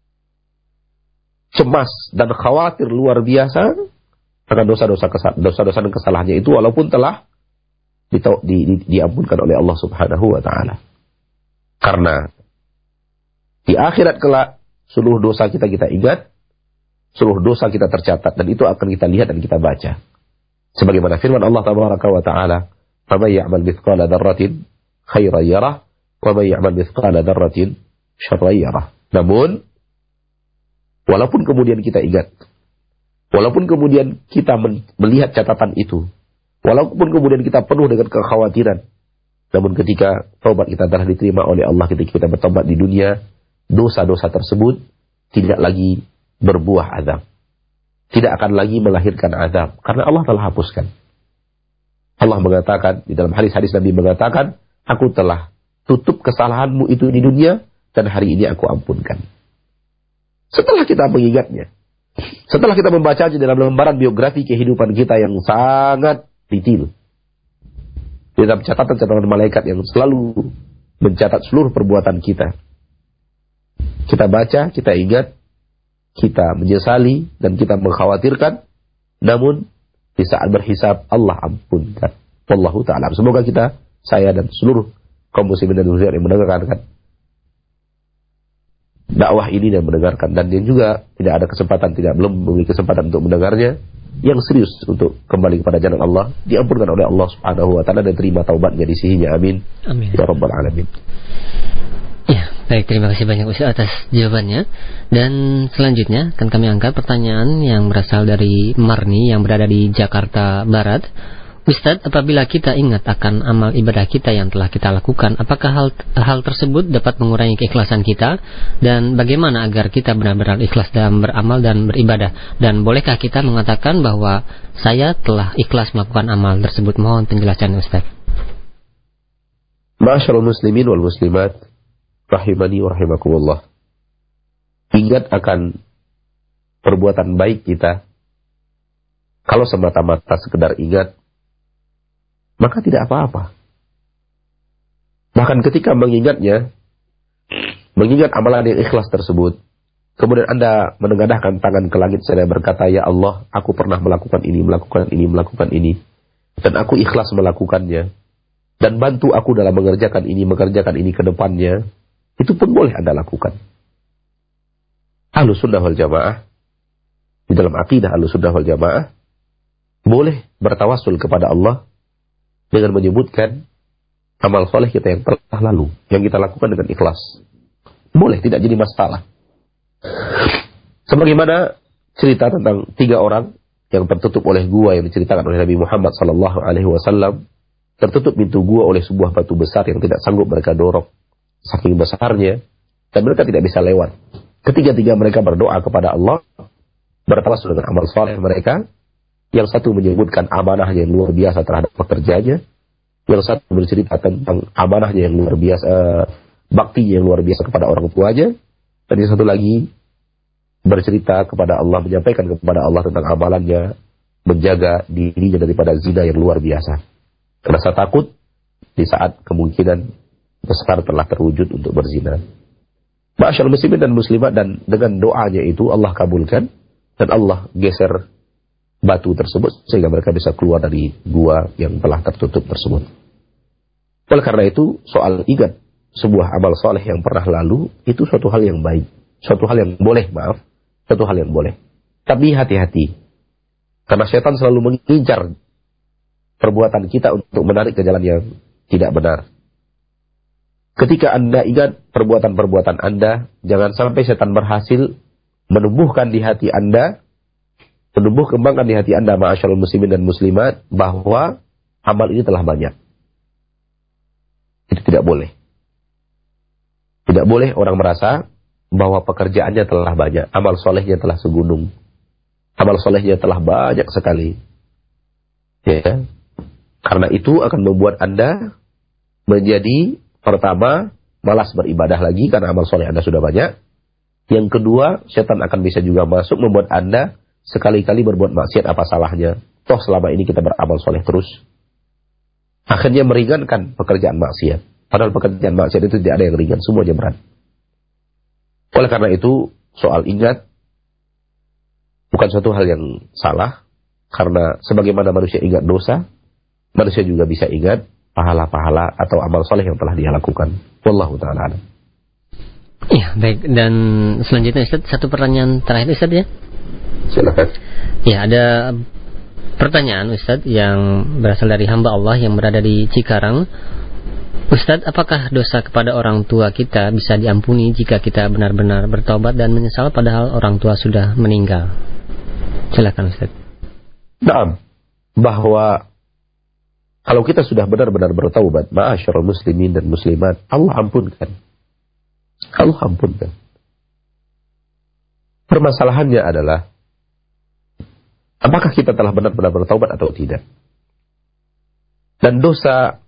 cemas dan khawatir luar biasa akan dosa-dosa dosa-dosa dan kesalahannya itu, walaupun telah di, di, di, diampunkan oleh Allah subhanahu wa ta'ala. Karena di akhirat kelak seluruh dosa kita kita ingat, seluruh dosa kita tercatat, dan itu akan kita lihat dan kita baca. Sebagaimana firman Allah tabaraka wa ta'ala, "Faman ya'mal mithqala dzarratin khairan yarah, wa man ya'mal mithqala dzarratin syarran yarah." Namun, walaupun kemudian kita ingat, walaupun kemudian kita melihat catatan itu, walaupun kemudian kita penuh dengan kekhawatiran, namun ketika taubat kita telah diterima oleh Allah, ketika kita bertobat di dunia, dosa-dosa tersebut tidak lagi berbuah azab, tidak akan lagi melahirkan azab, karena Allah telah hapuskan. Allah mengatakan di dalam hadis-hadis Nabi mengatakan, aku telah tutup kesalahanmu itu di dunia, dan hari ini aku ampunkan. Setelah kita mengingatnya, setelah kita membacanya dalam lembaran biografi kehidupan kita yang sangat detail, di dalam catatan-catatan malaikat yang selalu mencatat seluruh perbuatan kita, kita baca, kita ingat, kita menyesali, dan kita mengkhawatirkan, namun di saat berhisab Allah ampunkan. Wallahu ta'ala. Semoga kita, saya dan seluruh kaum muslimin dan muslimat yang mendengarkan dakwah ini dan mendengarkan, dan yang juga tidak ada kesempatan, tidak belum memiliki kesempatan untuk mendengarnya, yang serius untuk kembali kepada jalan Allah, diampunkan oleh Allah subhanahu wa ta'ala dan terima taubatnya di sisinya. Amin. Amin. Ya Rabbal Alamin. Ya, baik, terima kasih banyak Ustaz atas jawabannya. Dan selanjutnya akan kami angkat pertanyaan yang berasal dari Marni yang berada di Jakarta Barat. Ustaz, apabila kita ingat akan amal ibadah kita yang telah kita lakukan, apakah hal hal tersebut dapat mengurangi keikhlasan kita? Dan bagaimana agar kita benar-benar ikhlas dalam beramal dan beribadah? Dan bolehkah kita mengatakan bahwa saya telah ikhlas melakukan amal tersebut? Mohon penjelasan Ustaz. Ma'asyiral muslimin wal muslimat, rahimani wa rahimakumullah. Ingat akan perbuatan baik kita. Kalau semata-mata sekedar ingat, maka tidak apa-apa. Bahkan ketika mengingatnya, mengingat amalan yang ikhlas tersebut, kemudian Anda menengadahkan tangan ke langit seraya berkata, "Ya Allah, aku pernah melakukan ini, melakukan ini, melakukan ini, dan aku ikhlas melakukannya, dan bantu aku dalam mengerjakan ini, mengerjakan ini ke depannya," itu pun boleh Anda lakukan. Ahlus Sunnah wal Jamaah, di dalam akidah Ahlus Sunnah wal Jamaah, boleh bertawassul kepada Allah dengan menyebutkan amal soleh kita yang telah lalu, yang kita lakukan dengan ikhlas. Boleh, tidak jadi masalah. Sebagaimana cerita tentang tiga orang yang tertutup oleh gua yang diceritakan oleh Nabi Muhammad sallallahu alaihi wasallam. Tertutup pintu gua oleh sebuah batu besar yang tidak sanggup mereka dorong, saking besarnya, dan mereka tidak bisa lewat. Ketiga-tiga mereka berdoa kepada Allah, bertawasul dengan amal soleh mereka. Yang satu menyebutkan amanahnya yang luar biasa terhadap pekerjanya, yang satu bercerita tentang amanahnya yang luar biasa, baktinya yang luar biasa kepada orang tuanya, dan yang satu lagi bercerita kepada Allah, menyampaikan kepada Allah tentang amalannya, menjaga dirinya daripada zina yang luar biasa. Rasa takut di saat kemungkinan besar telah terwujud untuk berzina. Ma'asyarul muslimin dan muslimat, dan dengan doanya itu Allah kabulkan, dan Allah geser batu tersebut sehingga mereka bisa keluar dari gua yang telah tertutup tersebut. Oleh karena itu, soal ingat sebuah amal soleh yang pernah lalu itu suatu hal yang baik, suatu hal yang boleh, maaf, suatu hal yang boleh. Tapi hati-hati, karena setan selalu mengincar perbuatan kita untuk menarik ke jalan yang tidak benar. Ketika Anda ingat perbuatan-perbuatan Anda, jangan sampai setan berhasil menumbuhkan di hati Anda, menumbuh kembangkan di hati Anda, ma'asyarul muslimin dan muslimat, bahwa amal ini telah banyak. Itu tidak boleh. Tidak boleh orang merasa bahwa pekerjaannya telah banyak, amal solehnya telah segunung, amal solehnya telah banyak sekali. Ya. Karena itu akan membuat Anda menjadi, pertama, malas beribadah lagi karena amal soleh Anda sudah banyak. Yang kedua, setan akan bisa juga masuk membuat Anda sekali-kali berbuat maksiat, apa salahnya. Toh selama ini kita beramal soleh terus. Akhirnya meringankan pekerjaan maksiat. Padahal pekerjaan maksiat itu tidak ada yang ringan, semuanya berat. Oleh karena itu, soal ingat bukan suatu hal yang salah. Karena sebagaimana manusia ingat dosa, manusia juga bisa ingat pahala-pahala atau amal soleh yang telah dia lakukan. Wallahu ta'ala a'lam. Ya, baik. Dan selanjutnya Ustaz, satu pertanyaan terakhir Ustaz ya. Silakan. Ya, ada pertanyaan Ustaz yang berasal dari hamba Allah yang berada di Cikarang. Ustaz, apakah dosa kepada orang tua kita bisa diampuni jika kita benar-benar bertobat dan menyesal padahal orang tua sudah meninggal? Silakan Ustaz. Naam, bahwa kalau kita sudah benar-benar bertaubat, ma'asyarul muslimin dan muslimat, Allah ampunkan. Allah ampunkan. Permasalahannya adalah, apakah kita telah benar-benar bertaubat atau tidak? Dan dosa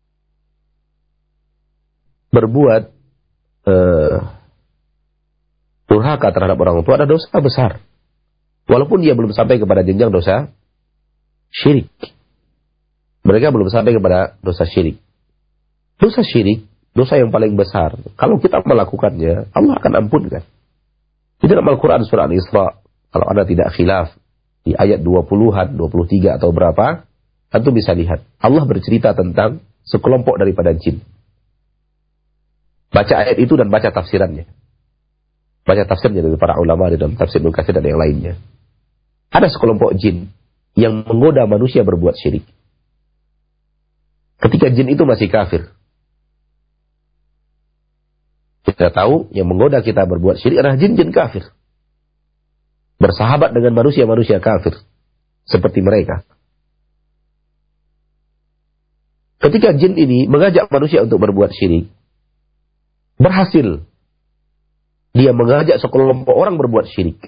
berbuat uh, durhaka terhadap orang tua adalah dosa besar. Walaupun dia belum sampai kepada jenjang dosa syirik. Mereka belum sampai kepada dosa syirik. Dosa syirik, dosa yang paling besar. Kalau kita melakukannya, Allah akan ampunkan. Di dalam Al-Quran surah Al-Isra, kalau Anda tidak khilaf, di ayat dua puluhan, dua puluh tiga atau berapa, Anda bisa lihat. Allah bercerita tentang sekelompok daripada jin. Baca ayat itu dan baca tafsirannya. Baca tafsirnya dari para ulama di dalam tafsir Ibnu Katsir dan yang lainnya. Ada sekelompok jin yang menggoda manusia berbuat syirik. Ketika jin itu masih kafir. Kita tahu yang menggoda kita berbuat syirik adalah jin-jin kafir. Bersahabat dengan manusia-manusia kafir. Seperti mereka. Ketika jin ini mengajak manusia untuk berbuat syirik, berhasil. Dia mengajak sekelompok orang berbuat syirik.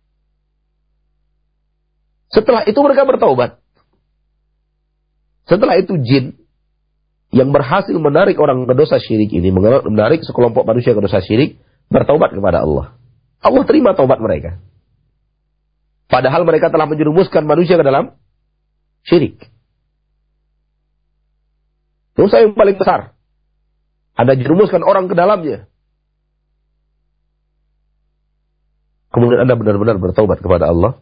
Setelah itu mereka bertaubat. Setelah itu jin yang berhasil menarik orang ke dosa syirik ini, menarik sekelompok manusia ke dosa syirik, bertaubat kepada Allah. Allah terima taubat mereka. Padahal mereka telah menjerumuskan manusia ke dalam syirik. Dosa yang paling besar. Anda jerumuskan orang ke dalamnya. Kemudian Anda benar-benar bertaubat kepada Allah.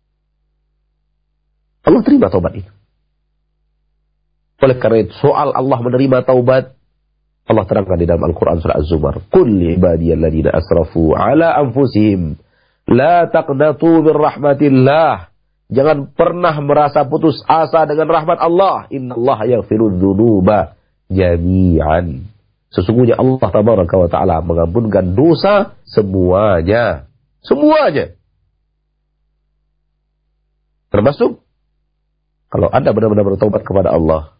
Allah terima taubat itu. Oleh karena itu, soal Allah menerima taubat, Allah terangkan di dalam Al-Quran surah Az-Zumar. Qul li'ibadiyalladzina asrafu ala anfusihim la taqnatu min rahmatillah. Jangan pernah merasa putus asa dengan rahmat Allah. Innallaha yaghfiru dzunuba jami'an. Sesungguhnya Allah Tabaraka wa Ta'ala mengampunkan dosa semuanya. Semuanya. Termasuk kalau Anda benar-benar bertobat kepada Allah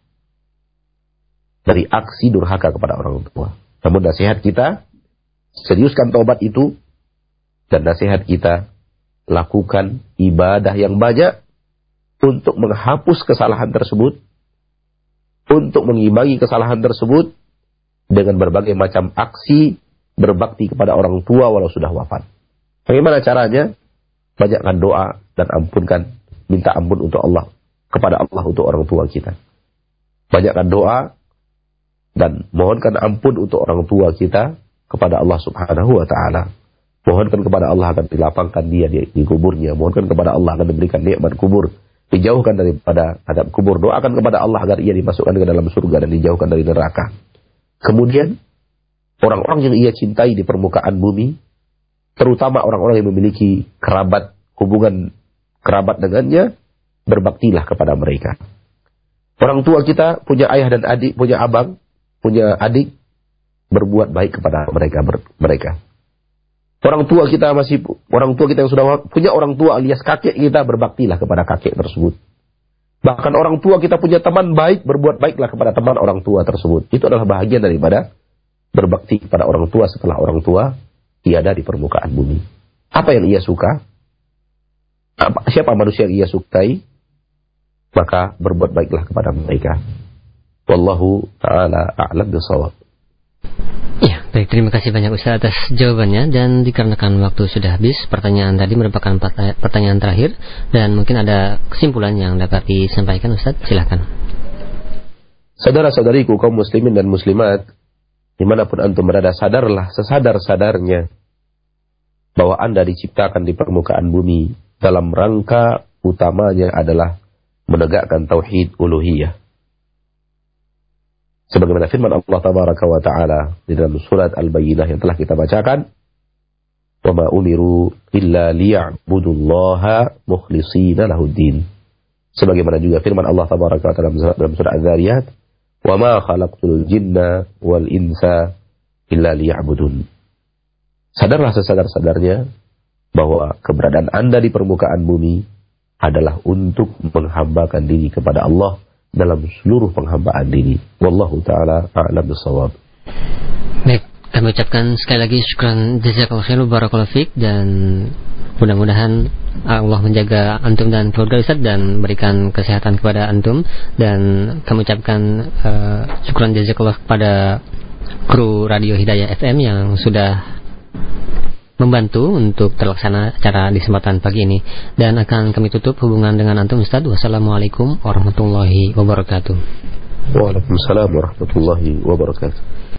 dari aksi durhaka kepada orang tua. Namun nasihat kita, seriuskan tobat itu, dan nasihat kita, lakukan ibadah yang banyak untuk menghapus kesalahan tersebut, untuk mengimbangi kesalahan tersebut dengan berbagai macam aksi berbakti kepada orang tua walau sudah wafat. Bagaimana caranya? Banyakkan doa dan ampunkan, minta ampun untuk Allah, kepada Allah untuk orang tua kita. Banyakkan doa dan mohonkan ampun untuk orang tua kita kepada Allah Subhanahu wa Ta'ala. Mohonkan kepada Allah akan dilapangkan dia di, di kuburnya. Mohonkan kepada Allah akan diberikan nikmat kubur, dijauhkan daripada adab kubur. Doakan kepada Allah agar ia dimasukkan ke dalam surga dan dijauhkan dari neraka. Kemudian orang-orang yang ia cintai di permukaan bumi, terutama orang-orang yang memiliki kerabat, hubungan kerabat dengannya, berbaktilah kepada mereka. Orang tua kita punya ayah dan adik, punya abang, punya adik, berbuat baik kepada mereka ber, mereka. Orang tua kita masih orang tua kita yang sudah punya orang tua alias kakek kita, berbaktilah kepada kakek tersebut. Bahkan orang tua kita punya teman baik, berbuat baiklah kepada teman orang tua tersebut. Itu adalah bahagian daripada berbakti kepada orang tua setelah orang tua tiada di permukaan bumi. Apa yang ia suka? Apa, siapa manusia yang ia sukai? Maka berbuat baiklah kepada mereka. Wallahu ta'ala a'lam bishawab. Ya, baik, terima kasih banyak Ustaz atas jawabannya. Dan dikarenakan waktu sudah habis, pertanyaan tadi merupakan pertanyaan terakhir, dan mungkin ada kesimpulan yang dapat disampaikan Ustaz, silakan. Saudara-saudariku kaum muslimin dan muslimat, dimanapun antum berada, sadarlah sesadar-sadarnya bahwa Anda diciptakan di permukaan bumi dalam rangka utamanya adalah menegakkan tauhid uluhiyah. Sebagaimana firman Allah Tabaraka wa Ta'ala di dalam surat Al-Bayyinah yang telah kita bacakan, "Wa ma umiru illa liya'budullaha mukhlishina lahuddin." Sebagaimana juga firman Allah Tabaraka wa Ta'ala dalam surat Az-Zariyat, "Wa ma khalaqtul jinna wal insa illa liya'budun." Sadarlah sesadar-sadarnya bahwa keberadaan Anda di permukaan bumi adalah untuk menghambakan diri kepada Allah dalam seluruh penghambaan diri. Wallahu ta'ala a'lam bishawab. Baik, kami ucapkan sekali lagi syukran jazakallahu khairan barakallahu fiik, dan mudah-mudahan Allah menjaga antum dan keluarga Ustaz dan berikan kesehatan kepada antum. Dan kami ucapkan uh, syukran jazakallahu kepada kru Radio Hidayah F M yang sudah membantu untuk terlaksana acara di kesempatan pagi ini. Dan akan kami tutup hubungan dengan antum Ustaz. Wassalamualaikum warahmatullahi wabarakatuh. Waalaikumsalam warahmatullahi wabarakatuh.